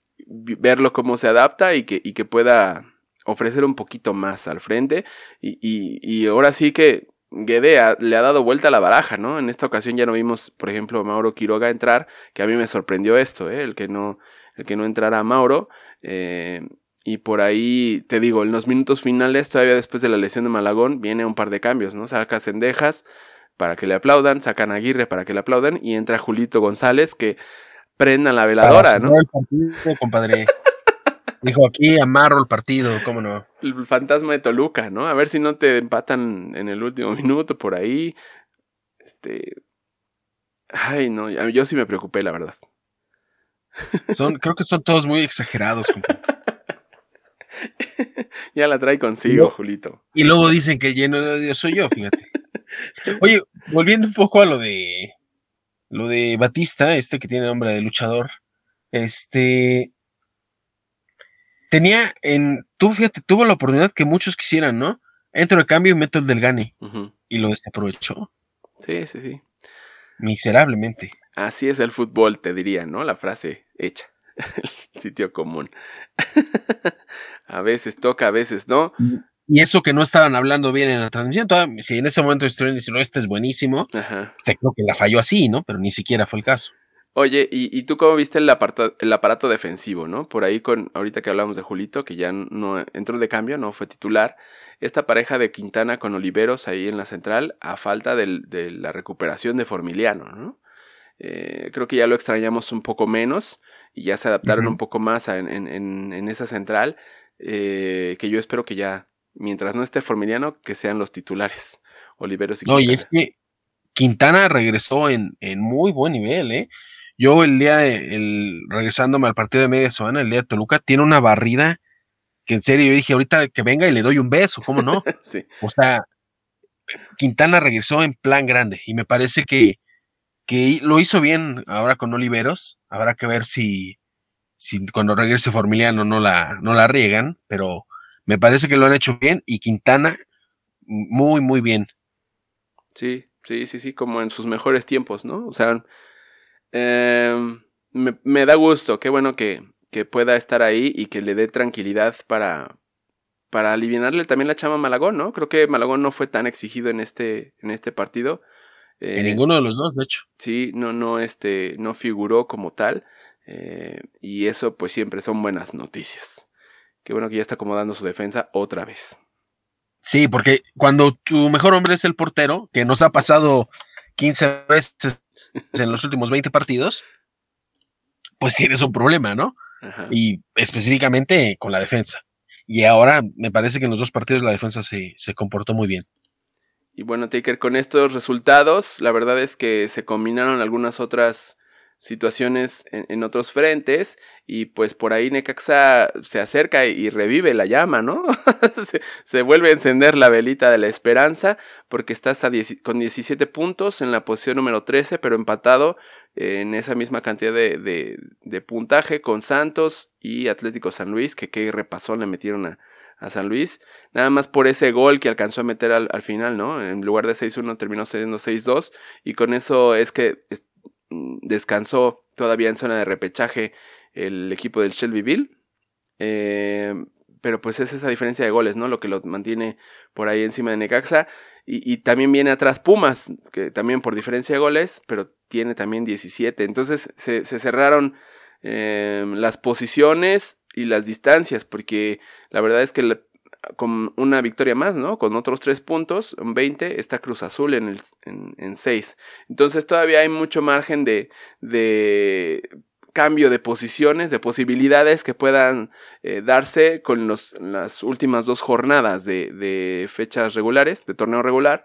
verlo cómo se adapta y que, y que pueda ofrecer un poquito más al frente y, y, y ahora sí que Guede ha, le ha dado vuelta a la baraja, ¿no? En esta ocasión ya no vimos, por ejemplo, a Mauro Quiroga entrar, que a mí me sorprendió esto, ¿eh? El que no, el que no entrara a Mauro, eh, y por ahí, te digo, en los minutos finales, todavía después de la lesión de Malagón, viene un par de cambios, ¿no? Saca Cendejas para que le aplaudan, sacan a Aguirre para que le aplaudan, y entra Julito González, que prenda la veladora, ¿no? El partido, compadre. Dijo, aquí amarro el partido, ¿cómo no? El fantasma de Toluca, ¿no? A ver si no te empatan en el último minuto por ahí. Este... Ay, no, yo sí me preocupé, la verdad. Son, creo que son todos muy exagerados, compadre. Ya la trae consigo, y Julito. Y luego dicen que el lleno de Dios soy yo, fíjate. Oye, volviendo un poco a lo de lo de Batista, este que tiene nombre de luchador, este tenía en, tú fíjate, tuvo la oportunidad que muchos quisieran, ¿no? Entro de cambio y meto el del Gane. Uh-huh. Y lo desaprovechó. Sí, sí, sí. Miserablemente. Así es el fútbol, te diría, ¿no? La frase hecha. El sitio común. A veces toca, a veces no. Y eso que no estaban hablando bien en la transmisión. Todavía, si en ese momento estuvieron diciendo, este es buenísimo, ajá, se creo que la falló así, ¿no? Pero ni siquiera fue el caso. Oye, ¿y, y tú cómo viste el aparato, el aparato defensivo, no? Por ahí, con ahorita que hablamos de Julito, que ya no entró de cambio, no fue titular. Esta pareja de Quintana con Oliveros ahí en la central, a falta del, de la recuperación de Formiliano, ¿no? Eh, creo que ya lo extrañamos un poco menos y ya se adaptaron uh-huh. un poco más a, en, en, en esa central, eh, que yo espero que ya, mientras no esté Formiliano, que sean los titulares, Oliveros y no, Quintana. No, y es que Quintana regresó en, en muy buen nivel, ¿eh? Yo el día, de, el, regresándome al partido de media semana, el día de Toluca, tiene una barrida que en serio yo dije, ahorita que venga y le doy un beso, ¿cómo no? Sí. O sea, Quintana regresó en plan grande y me parece que, que lo hizo bien ahora con Oliveros. Habrá que ver si, si cuando regrese Formiliano no la, no la riegan, pero me parece que lo han hecho bien y Quintana muy, muy bien. Sí, sí, sí, sí, como en sus mejores tiempos, ¿no? O sea, eh, me, me da gusto, qué bueno que, que pueda estar ahí y que le dé tranquilidad para, para aliviarle también la chama a Malagón, ¿no? Creo que Malagón no fue tan exigido en este, en este partido. Eh, en ninguno de los dos, de hecho. Sí, no, no, este, no figuró como tal. Eh, y eso pues siempre son buenas noticias. Qué bueno que ya está acomodando su defensa otra vez. Sí, porque cuando tu mejor hombre es el portero, que nos ha pasado quince veces en los últimos veinte partidos, pues tienes un problema, ¿no? Ajá. Y específicamente con la defensa. Y ahora me parece que en los dos partidos la defensa se, se comportó muy bien. Y bueno, Taker, con estos resultados, la verdad es que se combinaron algunas otras situaciones en, en otros frentes y pues por ahí Necaxa se acerca y, y revive la llama, ¿no? se, se vuelve a encender la velita de la esperanza porque estás a diez, con diecisiete puntos en la posición número trece, pero empatado eh, en esa misma cantidad de, de, de puntaje con Santos y Atlético San Luis, que qué repasón le metieron a, a San Luis, nada más por ese gol que alcanzó a meter al, al final, ¿no? En lugar de seis uno terminó siendo seis dos y con eso es que es, descansó todavía en zona de repechaje el equipo del Shelbyville, eh, pero pues es esa diferencia de goles, ¿no? Lo que lo mantiene por ahí encima de Necaxa y, y también viene atrás Pumas, que también por diferencia de goles, pero tiene también diecisiete, entonces se, se cerraron eh, las posiciones y las distancias, porque la verdad es que la, con una victoria más, ¿no? Con otros tres puntos, en veinte, está Cruz Azul en, el, en, en seis. Entonces todavía hay mucho margen de, de cambio de posiciones, de posibilidades que puedan eh, darse con los, las últimas dos jornadas de, de fechas regulares, de torneo regular.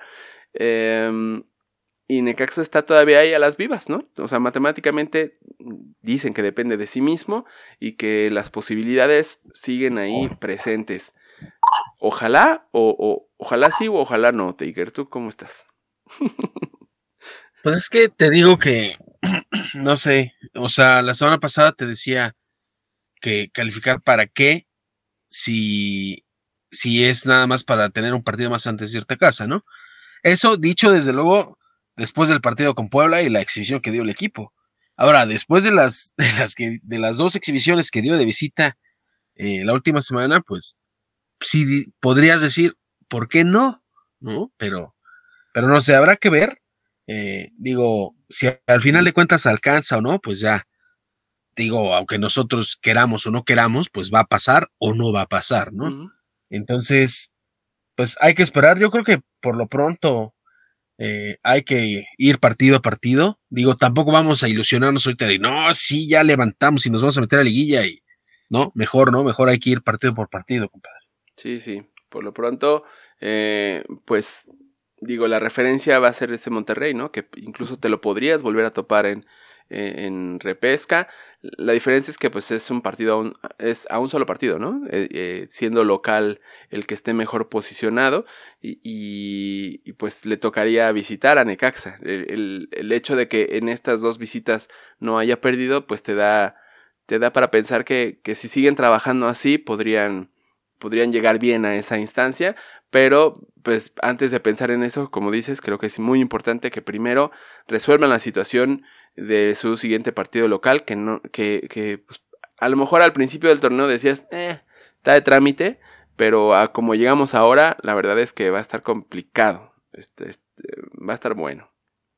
Eh, y Necaxa está todavía ahí a las vivas, ¿no? O sea, matemáticamente dicen que depende de sí mismo y que las posibilidades siguen ahí presentes. Ojalá, o, o ojalá sí o ojalá no, Taker. ¿Tú cómo estás? Pues es que te digo que, no sé, o sea, la semana pasada te decía que calificar para qué si, si es nada más para tener un partido más antes de irte a casa, ¿no? Eso dicho desde luego después del partido con Puebla y la exhibición que dio el equipo. Ahora, después de las, de las, que, de las dos exhibiciones que dio de visita eh, la última semana, pues sí podrías decir, ¿por qué no? ¿No? Pero, pero no sé, habrá que ver. Eh, digo, si al final de cuentas alcanza o no, pues ya, digo, aunque nosotros queramos o no queramos, pues va a pasar o no va a pasar, ¿no? Uh-huh. Entonces, pues hay que esperar. Yo creo que por lo pronto eh, hay que ir partido a partido. Digo, tampoco vamos a ilusionarnos ahorita de, no, sí, ya levantamos y nos vamos a meter a liguilla y, no, mejor, ¿no? Mejor hay que ir partido por partido, compadre. Sí, sí, por lo pronto, eh, pues, digo, la referencia va a ser ese Monterrey, ¿no? Que incluso te lo podrías volver a topar en, en, en repesca. La diferencia es que, pues, es un partido, a un, es a un solo partido, ¿no? Eh, eh, siendo local el que esté mejor posicionado y, y, y, pues, le tocaría visitar a Necaxa. El, el, el hecho de que en estas dos visitas no haya perdido, pues, te da, te da para pensar que, que si siguen trabajando así, podrían... podrían llegar bien a esa instancia, pero pues antes de pensar en eso, como dices, creo que es muy importante que primero resuelvan la situación de su siguiente partido local, que no, que, que pues, a lo mejor al principio del torneo decías, eh, está de trámite, pero a como llegamos ahora, la verdad es que va a estar complicado, este, este, va a estar bueno.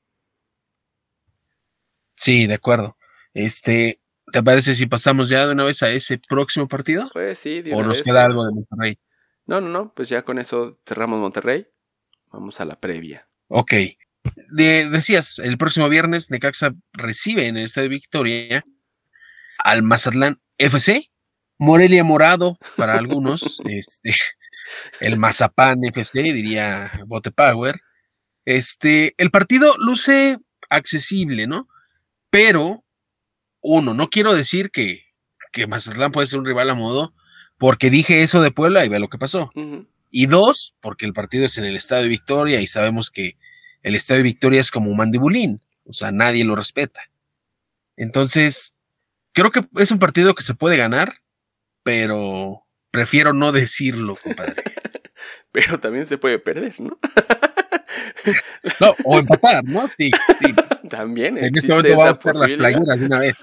Sí, de acuerdo. Este, ¿te parece si pasamos ya de una vez a ese próximo partido? Pues sí, de ¿O una nos vez, queda pero... algo de Monterrey? No, no, no, pues ya con eso cerramos Monterrey. Vamos a la previa. Ok. De, decías, el próximo viernes Necaxa recibe en el Estadio Victoria al Mazatlán F C, Morelia Morado para algunos, este, el Mazapán F C, diría Bote Power. Este, el partido luce accesible, ¿no? Pero, uno, no quiero decir que, que Mazatlán puede ser un rival a modo, porque dije eso de Puebla y ve lo que pasó. Uh-huh. Y dos, porque el partido es en el Estadio de Victoria y sabemos que el Estadio de Victoria es como un mandibulín, o sea, nadie lo respeta. Entonces, creo que es un partido que se puede ganar, pero prefiero no decirlo, compadre. Pero también se puede perder, ¿no? No, o empatar, ¿no? Sí, sí. También en existe este momento esa vamos a hacer las posibilidad. playeras de una vez.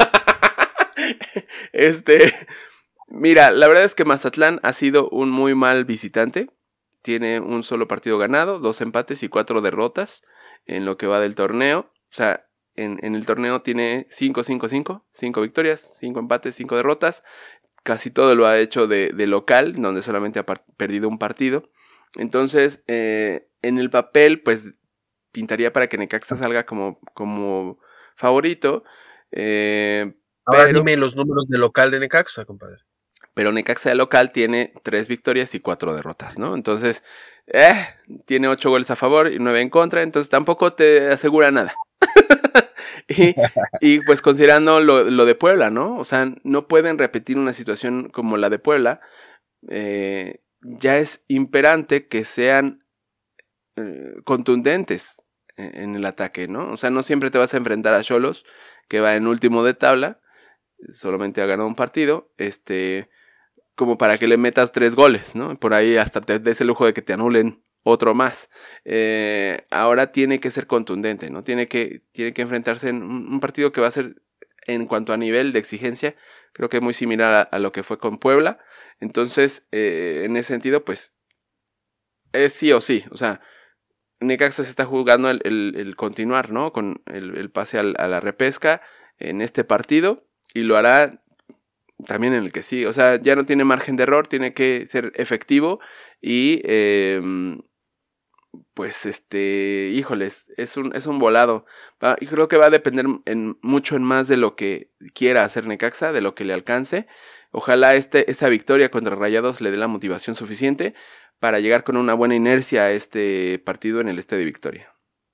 Este, mira, la verdad es que Mazatlán ha sido un muy mal visitante. Tiene un solo partido ganado, dos empates y cuatro derrotas en lo que va del torneo. O sea, en, en el torneo tiene cinco cinco cinco, cinco victorias, cinco empates, cinco derrotas. Casi todo lo ha hecho de, de local, donde solamente ha par- perdido un partido. Entonces, eh, en el papel, pues, pintaría para que Necaxa salga como, como favorito. Eh, Ahora pero, dime los números de local de Necaxa, compadre. pero Necaxa de local tiene tres victorias y cuatro derrotas, ¿no? Entonces, eh, tiene ocho goles a favor y nueve en contra, entonces tampoco te asegura nada. y, y pues considerando lo, lo de Puebla, ¿no? O sea, no pueden repetir una situación como la de Puebla. Eh, ya es imperante que sean eh, contundentes en, en el ataque, ¿no? O sea, no siempre te vas a enfrentar a Xolos, que va en último de tabla, solamente ha ganado un partido, este, como para que le metas tres goles, ¿no? Por ahí hasta te des el lujo de que te anulen otro más. Eh, ahora tiene que ser contundente, ¿no? Tiene que, tiene que enfrentarse en un, un partido que va a ser, en cuanto a nivel de exigencia, creo que es muy similar a, a lo que fue con Puebla. Entonces, eh, en ese sentido, pues, es sí o sí. O sea, Necaxa se está jugando el, el, el continuar, ¿no? Con el, el pase al, a la repesca en este partido, y lo hará también en el que sí. O sea, ya no tiene margen de error, tiene que ser efectivo y... Eh, pues este, híjoles, es un, es un volado. Va, y creo que va a depender en, mucho en más de lo que quiera hacer Necaxa, de lo que le alcance. Ojalá este, esta victoria contra Rayados le dé la motivación suficiente para llegar con una buena inercia a este partido en el Estadio de Victoria.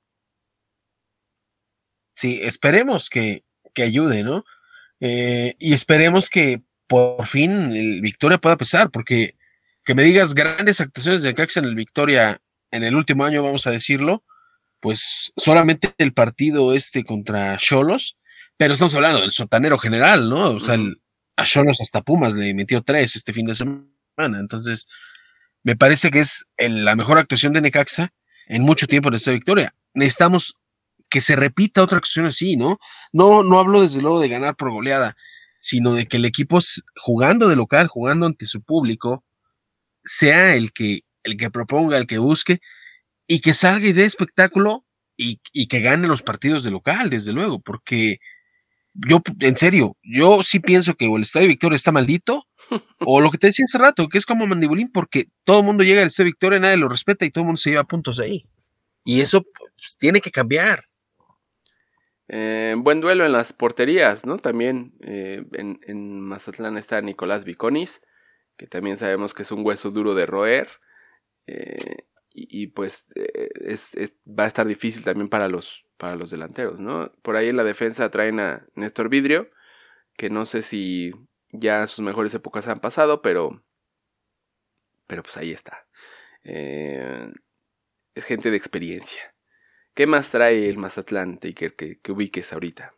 Sí, esperemos que, que ayude, ¿no? Eh, y esperemos que por fin el Victoria pueda pesar, porque que me digas grandes actuaciones de Necaxa en el Victoria en el último año, vamos a decirlo, pues solamente el partido este contra Xolos, pero estamos hablando del sotanero general, ¿no? O sea, Uh-huh. el, a Xolos hasta Pumas le metió tres este fin de semana, entonces me parece que es el, la mejor actuación de Necaxa en mucho tiempo en esta victoria. Necesitamos que se repita otra actuación así, ¿no? No, no hablo desde luego de ganar por goleada, sino de que el equipo jugando de local, jugando ante su público, sea el que, el que proponga, el que busque, y que salga y dé espectáculo y, y que gane los partidos de local, desde luego, porque yo, en serio, yo sí pienso que o el Estadio Victoria está maldito, o lo que te decía hace rato, que es como Mandibulín, porque todo el mundo llega al Estadio Victoria, nadie lo respeta y todo el mundo se lleva puntos ahí. Y eso pues, tiene que cambiar. Eh, buen duelo en las porterías, ¿no? También eh, en, en Mazatlán está Nicolás Viconis, que también sabemos que es un hueso duro de roer. Eh, y, y pues eh, es, es, va a estar difícil también para los, para los delanteros, ¿no? Por ahí en la defensa traen a Néstor Vidrio, que no sé si ya sus mejores épocas han pasado, pero, pero pues ahí está. Eh, es gente de experiencia. ¿Qué más trae el Mazatlán, Taker, que, que ubiques ahorita?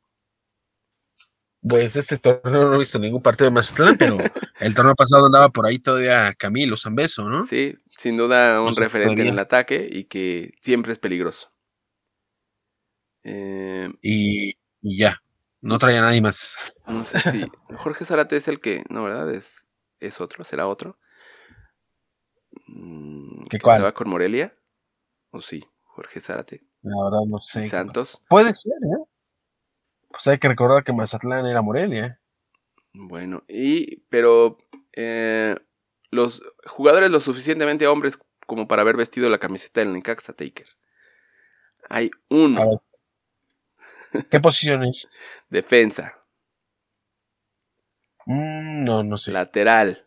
Pues este torneo no he visto ningún partido de Mazatlán, pero el torneo pasado andaba por ahí todavía Camilo Zambeso, ¿no? Sí, sin duda un no sé referente si en el ataque y que siempre es peligroso. Eh, y, y ya, no traía a nadie más. No sé si Jorge Zárate es el que, no, ¿verdad? Es, es otro, será otro. Mm, ¿Qué que cuál? se va con Morelia. ¿O sí? Jorge Zárate. La verdad no sé. ¿Y Santos? Puede ser, ¿eh? Pues hay que recordar que Mazatlán era Morelia. Bueno, y pero eh, los jugadores lo suficientemente hombres como para haber vestido la camiseta del Necaxa, Taker. Hay uno. A ver. ¿Qué posición es? Defensa. Mm, no, no sé. Lateral.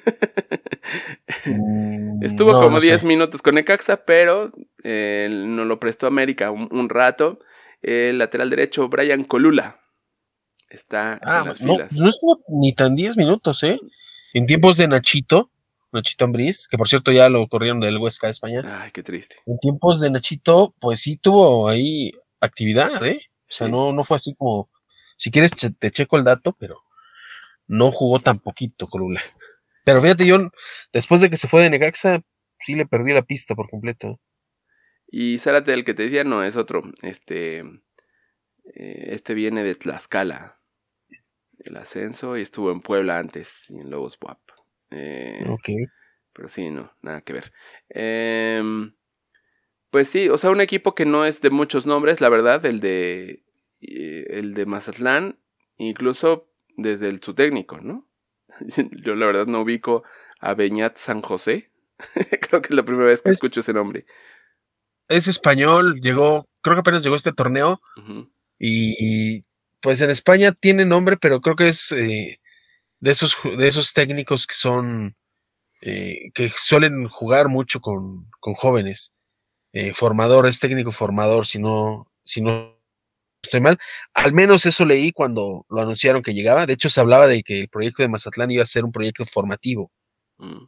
mm, Estuvo no, como no diez sé. minutos con Necaxa, pero eh, nos lo prestó América un, un rato. El lateral derecho, Brian Colula. Está Ah, en las no, filas. no estuvo ni tan diez minutos, ¿eh? En tiempos de Nachito, Nachito Ambriz, que por cierto ya lo corrieron del Huesca de España. Ay, qué triste. En tiempos de Nachito, pues sí tuvo ahí actividad, ¿eh? O sea, Sí. no, no fue así como, si quieres che- te checo el dato, pero no jugó tan poquito Colula. Pero fíjate, yo después de que se fue de Necaxa, sí le perdí la pista por completo. Y Zárate, el que te decía, no, es otro. Este, eh, este viene de Tlaxcala, el ascenso, y estuvo en Puebla antes, y en Lobos B U A P. Eh, Ok. pero sí, no, nada que ver. Eh, pues sí, o sea, un equipo que no es de muchos nombres, la verdad, el de, eh, el de Mazatlán, incluso desde el, su técnico, ¿no? Yo la verdad no ubico a Beñat San José. Creo que es la primera vez que Es, escucho ese nombre. es español, llegó, creo que apenas llegó a este torneo Uh-huh. y, y, pues en España tiene nombre, pero creo que es eh, de esos ju- de esos técnicos que son eh, que suelen jugar mucho con, con jóvenes. Eh, formador, es técnico formador, si no, si no estoy mal. Al menos eso leí cuando lo anunciaron que llegaba. De hecho, se hablaba de que el proyecto de Mazatlán iba a ser un proyecto formativo. Mm.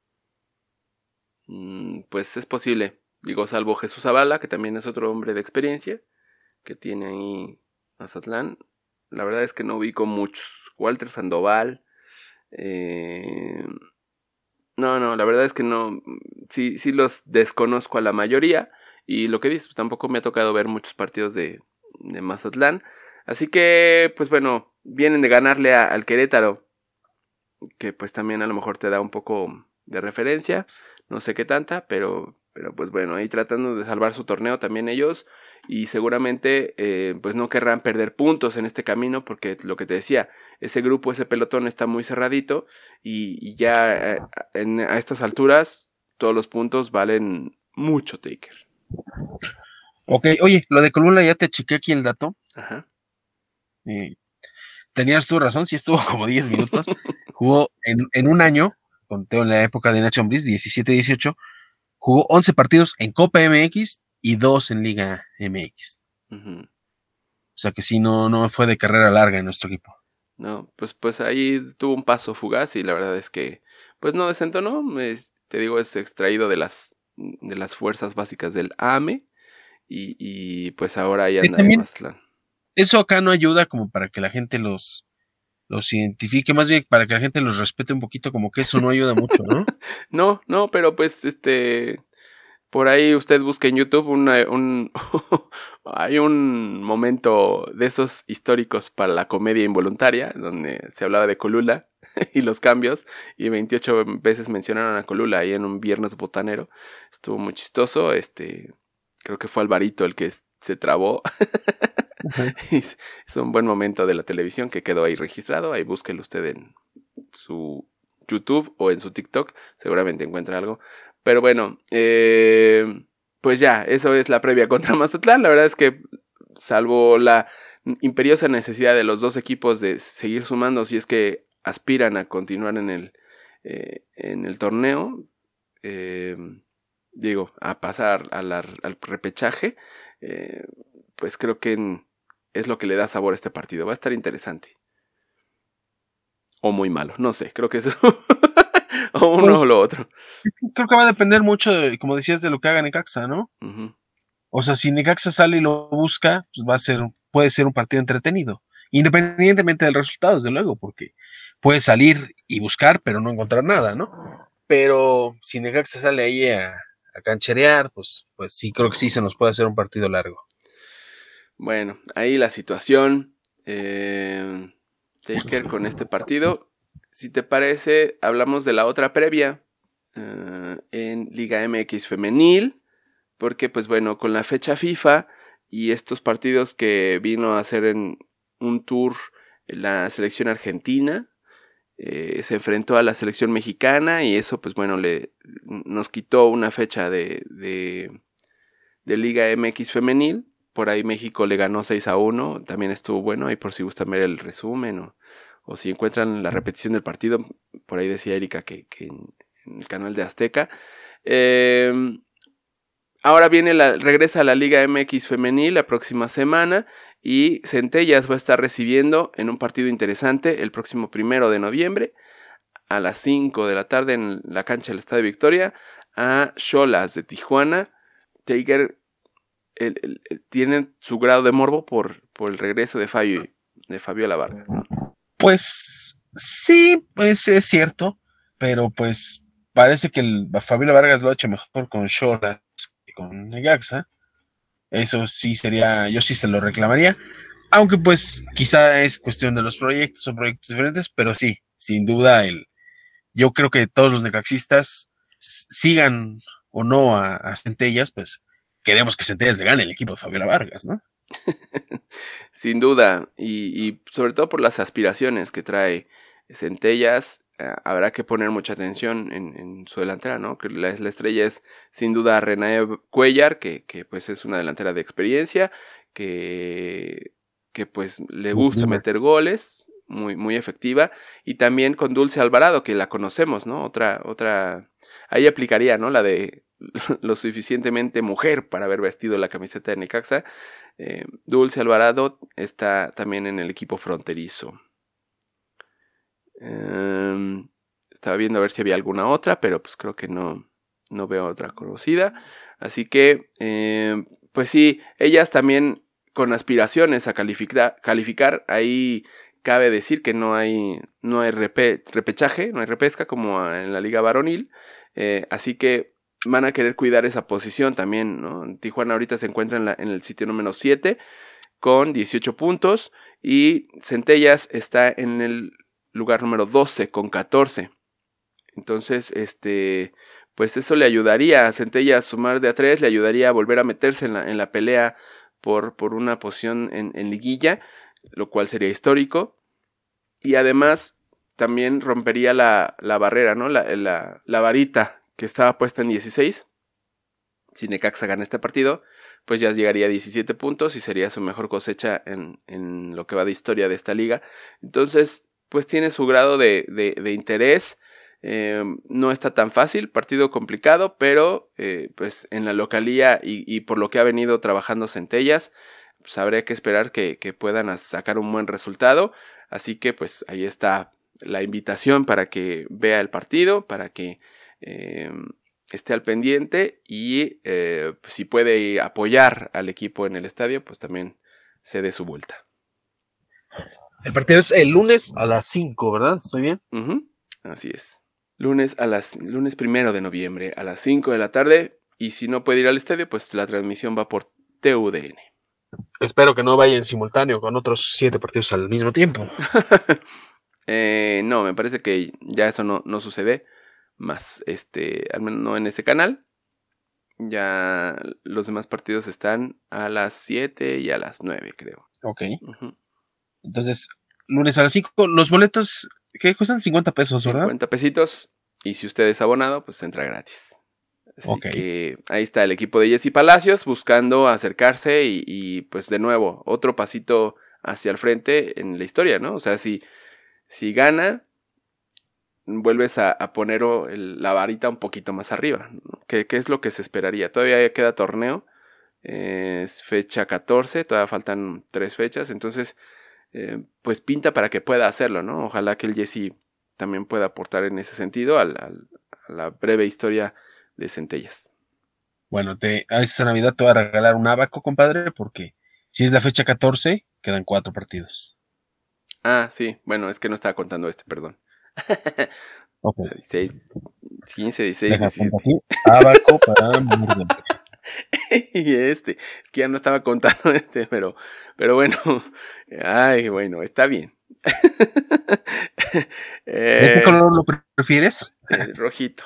Mm, pues es posible. Digo, salvo Jesús Zavala, que también es otro hombre de experiencia, que tiene ahí Mazatlán. La verdad es que no ubico muchos. Walter Sandoval. Eh... No, no, la verdad es que no. Sí, sí los desconozco a la mayoría. Y lo que dices, pues tampoco me ha tocado ver muchos partidos de, de Mazatlán. Así que, pues bueno, vienen de ganarle a, al Querétaro, que pues también a lo mejor te da un poco de referencia. No sé qué tanta, pero, pero pues bueno, ahí tratando de salvar su torneo también ellos. Y seguramente eh, pues no querrán perder puntos en este camino, porque lo que te decía, ese grupo, ese pelotón está muy cerradito y, y ya eh, en, a estas alturas todos los puntos valen mucho, Taker. Ok, oye, lo de Colula ya te chequé aquí el dato. Ajá. Eh, tenías tu razón, sí estuvo como diez minutos. Jugó en, en un año, conteo en la época de Nacho Ambriz, diecisiete dieciocho, jugó once partidos en Copa M X y dos en Liga M X. Uh-huh. O sea que sí, no, no fue de carrera larga en nuestro equipo. No, pues, pues ahí tuvo un paso fugaz y la verdad es que pues no desentonó. Es, te digo, es extraído de las, de las fuerzas básicas del A M E y, y pues ahora ahí anda en Mazatlán. Eso acá no ayuda como para que la gente los, los identifique, más bien para que la gente los respete un poquito, como que eso no ayuda mucho, ¿no? No, no, pero pues este... Por ahí usted busca en YouTube una, un... hay un momento de esos históricos para la comedia involuntaria, donde se hablaba de Colula y los cambios, y veintiocho veces mencionaron a Colula ahí en un viernes botanero. Estuvo muy chistoso, este... creo que fue Alvarito el que se trabó. Uh-huh. Es un buen momento de la televisión que quedó ahí registrado. Ahí búsquelo usted en su YouTube o en su TikTok, seguramente encuentra algo. Pero bueno, eh, pues ya, eso es la previa contra Mazatlán. La verdad es que, salvo la imperiosa necesidad de los dos equipos de seguir sumando si es que aspiran a continuar en el, eh, en el torneo, eh, digo, a pasar a la, al repechaje, eh, pues creo que en, es lo que le da sabor a este partido. Va a estar interesante. O muy malo, no sé, creo que eso... o uno pues, o lo otro. Creo que va a depender mucho, de, como decías, de lo que haga Necaxa, ¿no? Uh-huh. O sea, si Necaxa sale y lo busca, pues va a ser, puede ser un partido entretenido. Independientemente del resultado, desde luego, porque puede salir y buscar, pero no encontrar nada, ¿no? Pero si Necaxa sale ahí a, a cancherear, pues, pues sí, creo que sí se nos puede hacer un partido largo. Bueno, ahí la situación. Eh, Taker con este partido. Si te parece, hablamos de la otra previa uh, en Liga M X femenil, porque pues bueno, con la fecha FIFA y estos partidos que vino a hacer en un tour la selección argentina, eh, se enfrentó a la selección mexicana y eso pues bueno, le, nos quitó una fecha de, de, de Liga M X femenil. Por ahí México le ganó seis a uno, también estuvo bueno, ahí por si gustan ver el resumen o... o si encuentran la repetición del partido, por ahí decía Erika que, que en, en el canal de Azteca. Eh, ahora viene la, regresa a la Liga M X femenil la próxima semana y Centellas va a estar recibiendo en un partido interesante el próximo primero de noviembre a las cinco de la tarde en la cancha del Estadio Victoria a Xolas de Tijuana. Taker el, el, el, tiene su grado de morbo por, por el regreso de Fabio, de Fabiola Vargas, ¿no? Pues sí, pues es cierto, pero pues parece que el Fabiola Vargas lo ha hecho mejor con Xolas que con Necaxa. Eso sí sería, yo sí se lo reclamaría, aunque pues quizá es cuestión de los proyectos, son proyectos diferentes, pero sí, sin duda el, yo creo que todos los necaxistas sigan o no a, a Centellas, pues queremos que Centellas le gane el equipo de Fabiola Vargas, ¿no? Sin duda, y, y sobre todo por las aspiraciones que trae Centellas, eh, habrá que poner mucha atención en, en su delantera, ¿no? Que la, la estrella es sin duda Renae Cuellar, que, que pues es una delantera de experiencia, que, que pues le gusta meter goles, muy, muy efectiva, y también con Dulce Alvarado, que la conocemos, ¿no? Otra, otra, ahí aplicaría, ¿no? La de lo suficientemente mujer para haber vestido la camiseta de Necaxa. Eh, Dulce Alvarado está también en el equipo fronterizo. Eh, estaba viendo a ver si había alguna otra, pero pues creo que no, no veo otra conocida. Así que, eh, pues sí, ellas también con aspiraciones a calificar, calificar. Ahí cabe decir que no hay, no hay repe, repechaje, no hay repesca como en la Liga Varonil. Eh, así que van a querer cuidar esa posición también, ¿no? Tijuana ahorita se encuentra en, la, en el sitio número siete con dieciocho puntos y Centellas está en el lugar número doce con catorce. Entonces, este, pues eso le ayudaría a Centellas a sumar de a tres, le ayudaría a volver a meterse en la, en la pelea por, por una posición en, en liguilla, lo cual sería histórico. Y además también rompería la, la barrera, ¿no? La, la, la varita que estaba puesta en dieciséis. Si Necaxa gana este partido, pues ya llegaría a diecisiete puntos y sería su mejor cosecha en, en lo que va de historia de esta liga. Entonces, pues tiene su grado de, de, de interés. Eh, no está tan fácil, partido complicado, pero eh, pues en la localía y, y por lo que ha venido trabajando Centellas, pues habría que esperar que, que puedan sacar un buen resultado. Así que pues ahí está la invitación para que vea el partido, para que eh, esté al pendiente y eh, pues, si puede apoyar al equipo en el estadio, pues también se dé su vuelta. El partido es el lunes a las cinco, ¿verdad? ¿Estoy bien? Uh-huh. Así es. Lunes a las lunes primero de noviembre a las cinco de la tarde. Y si no puede ir al estadio, pues la transmisión va por T U D N. Espero que no vaya en simultáneo con otros siete partidos al mismo tiempo. eh, no, me parece que ya eso no, no sucede más. Este, al menos no en ese canal. Ya los demás partidos están a las siete y a las nueve, creo. Ok. Uh-huh. Entonces, lunes a las cinco, los boletos que cuestan cincuenta pesos, ¿verdad? cincuenta pesitos. Y si usted es abonado, pues entra gratis. Así okay. que ahí está el equipo de Jesse Palacios buscando acercarse y, y pues de nuevo, otro pasito hacia el frente en la historia, ¿no? O sea, si, si gana, vuelves a, a poner el, la varita un poquito más arriba, ¿no? ¿Qué, ¿Qué es lo que se esperaría? Todavía queda torneo, eh, es fecha catorce, todavía faltan tres fechas, entonces eh, pues pinta para que pueda hacerlo, ¿no? Ojalá que el Jesse también pueda aportar en ese sentido al, al, a la breve historia de Centellas. Bueno, te, a esta Navidad te voy a regalar un abaco, compadre, porque si es la fecha catorce, quedan cuatro partidos. Ah, sí, bueno, es que no estaba contando este, perdón. Ok. dieciséis, quince, dieciséis, Deja diecisiete. Aquí, abaco para morir. Y este, es que ya no estaba contando este, pero, pero bueno, ay, bueno, está bien. eh, ¿De qué color lo prefieres? El rojito.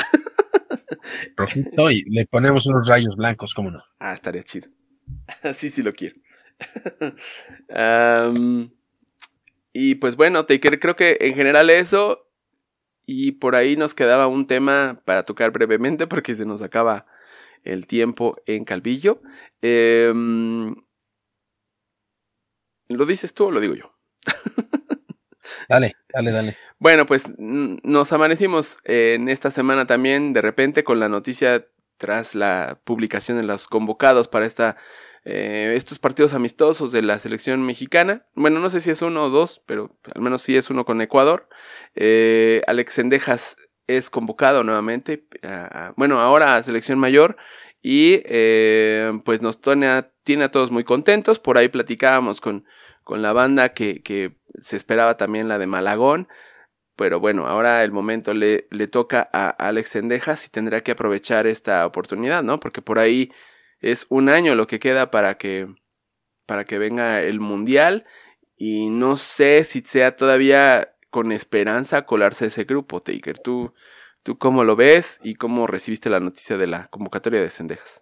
Rojito y le ponemos unos rayos blancos, ¿cómo no? Ah, estaría chido. Así sí lo quiero. um, y pues bueno, Taker, creo que en general eso. Y por ahí nos quedaba un tema para tocar brevemente porque se nos acaba el tiempo en Calvillo. Eh, ¿Lo dices tú o lo digo yo? Dale, dale, dale. Bueno, pues nos amanecimos en esta semana también de repente con la noticia tras la publicación de los convocados para esta eh, estos partidos amistosos de la selección mexicana. Bueno, no sé si es uno o dos, pero al menos sí es uno con Ecuador. Eh, Alex Cendejas es convocado nuevamente, a, a, bueno, ahora a selección mayor, y eh, pues nos tiene a, tiene a todos muy contentos. Por ahí platicábamos con, con la banda que, que se esperaba también la de Malagón, pero bueno, ahora el momento le, le toca a Alex Cendejas y tendrá que aprovechar esta oportunidad, ¿no? Porque por ahí es un año lo que queda para que, para que venga el Mundial, y no sé si sea todavía con esperanza colarse a ese grupo. Taker, ¿tú, ¿tú cómo lo ves y cómo recibiste la noticia de la convocatoria de Cendejas?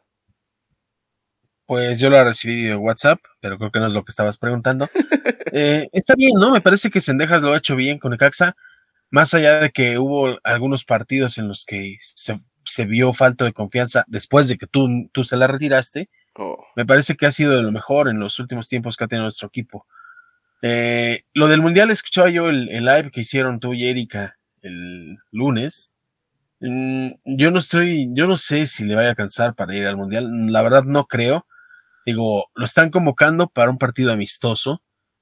Pues yo la recibí de WhatsApp, pero creo que no es lo que estabas preguntando. eh, está bien, ¿no? Me parece que Cendejas lo ha hecho bien con Necaxa, más allá de que hubo algunos partidos en los que se, se vio falta de confianza después de que tú, tú se la retiraste. Oh. Me parece que ha sido de lo mejor en los últimos tiempos que ha tenido nuestro equipo. Eh, lo del Mundial, escuchaba yo el, el live que hicieron tú y Erika el lunes. Mm, yo no estoy, yo no sé si le vaya a alcanzar para ir al Mundial. La verdad no creo. Digo, lo están convocando para un partido amistoso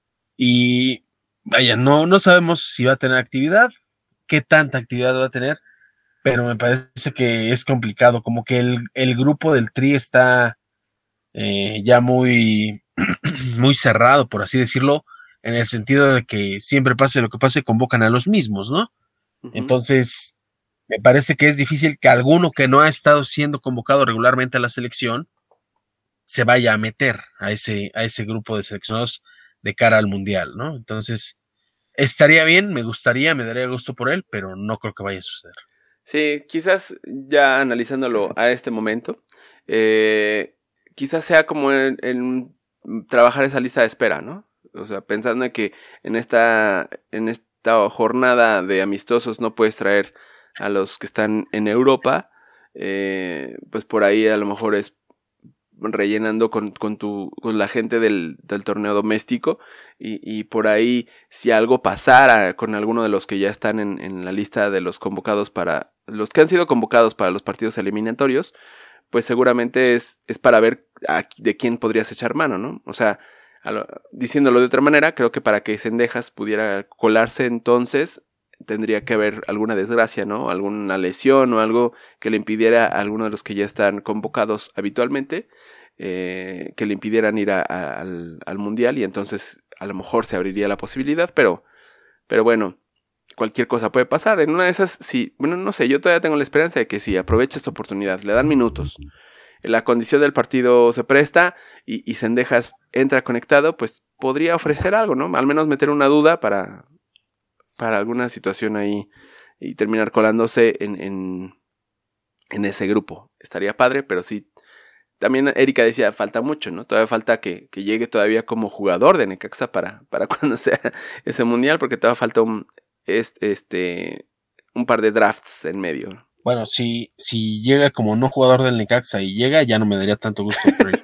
y vaya, no, no sabemos si va a tener actividad, qué tanta actividad va a tener, pero me parece que es complicado, como que el, el grupo del Tri está eh, ya muy, muy cerrado, por así decirlo, en el sentido de que siempre pase lo que pase, convocan a los mismos, ¿no? Uh-huh. Entonces, me parece que es difícil que alguno que no ha estado siendo convocado regularmente a la selección se vaya a meter a ese, a ese grupo de seleccionados de cara al Mundial, ¿no? Entonces, estaría bien, me gustaría, me daría gusto por él, pero no creo que vaya a suceder. Sí, quizás ya analizándolo a este momento, eh, quizás sea como en, en trabajar esa lista de espera, ¿no? O sea, pensando en que en esta, en esta jornada de amistosos no puedes traer a los que están en Europa, eh, pues por ahí a lo mejor es rellenando con, con, tu, con la gente del, del torneo doméstico, y, y por ahí si algo pasara con alguno de los que ya están en, en la lista de los convocados para, los que han sido convocados para los partidos eliminatorios, pues seguramente es, es para ver a, de quién podrías echar mano, ¿no? O sea, lo, diciéndolo de otra manera, creo que para que Cendejas pudiera colarse entonces tendría que haber alguna desgracia, ¿no? Alguna lesión o algo que le impidiera a alguno de los que ya están convocados habitualmente, eh, que le impidieran ir a, a, al, al Mundial, y entonces a lo mejor se abriría la posibilidad, pero, pero bueno, cualquier cosa puede pasar. En una de esas, sí, bueno, no sé, yo todavía tengo la esperanza de que si aprovecha esta oportunidad, le dan minutos, la condición del partido se presta y, y Cendejas entra conectado, pues podría ofrecer algo, ¿no? Al menos meter una duda para... para alguna situación ahí y terminar colándose en, en, en ese grupo. Estaría padre, pero sí. También Erika decía, falta mucho, ¿no? Todavía falta que, que llegue todavía como jugador de Necaxa para, para cuando sea ese Mundial, porque todavía falta un, este, este, un par de drafts en medio. Bueno, si, si llega como no jugador del Necaxa y llega, ya no me daría tanto gusto por él.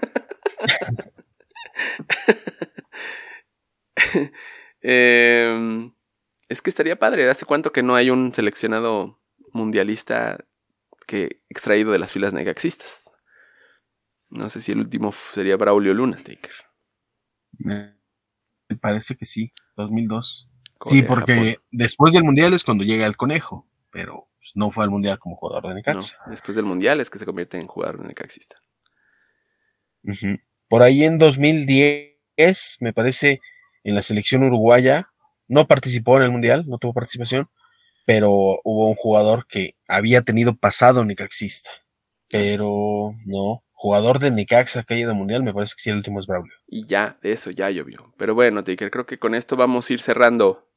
eh... Es que estaría padre. ¿Hace cuánto que no hay un seleccionado mundialista que extraído de las filas necaxistas? No sé si el último sería Braulio Luna, Taker. Me parece que sí, dos mil dos. Corea, sí, porque Japón. Después del Mundial es cuando llega el Conejo, pero no fue al Mundial como jugador de Necaxa. No, después del Mundial es que se convierte en jugador de necaxista. Uh-huh. Por ahí en dos mil diez, me parece, en la selección uruguaya, no participó en el Mundial, no tuvo participación, pero hubo un jugador que había tenido pasado necaxista. Pero no, jugador de Necaxa que haya ido al Mundial, me parece que sí, el último es Braulio. Y ya, de eso ya llovió. Pero bueno, Taker, creo que con esto vamos a ir cerrando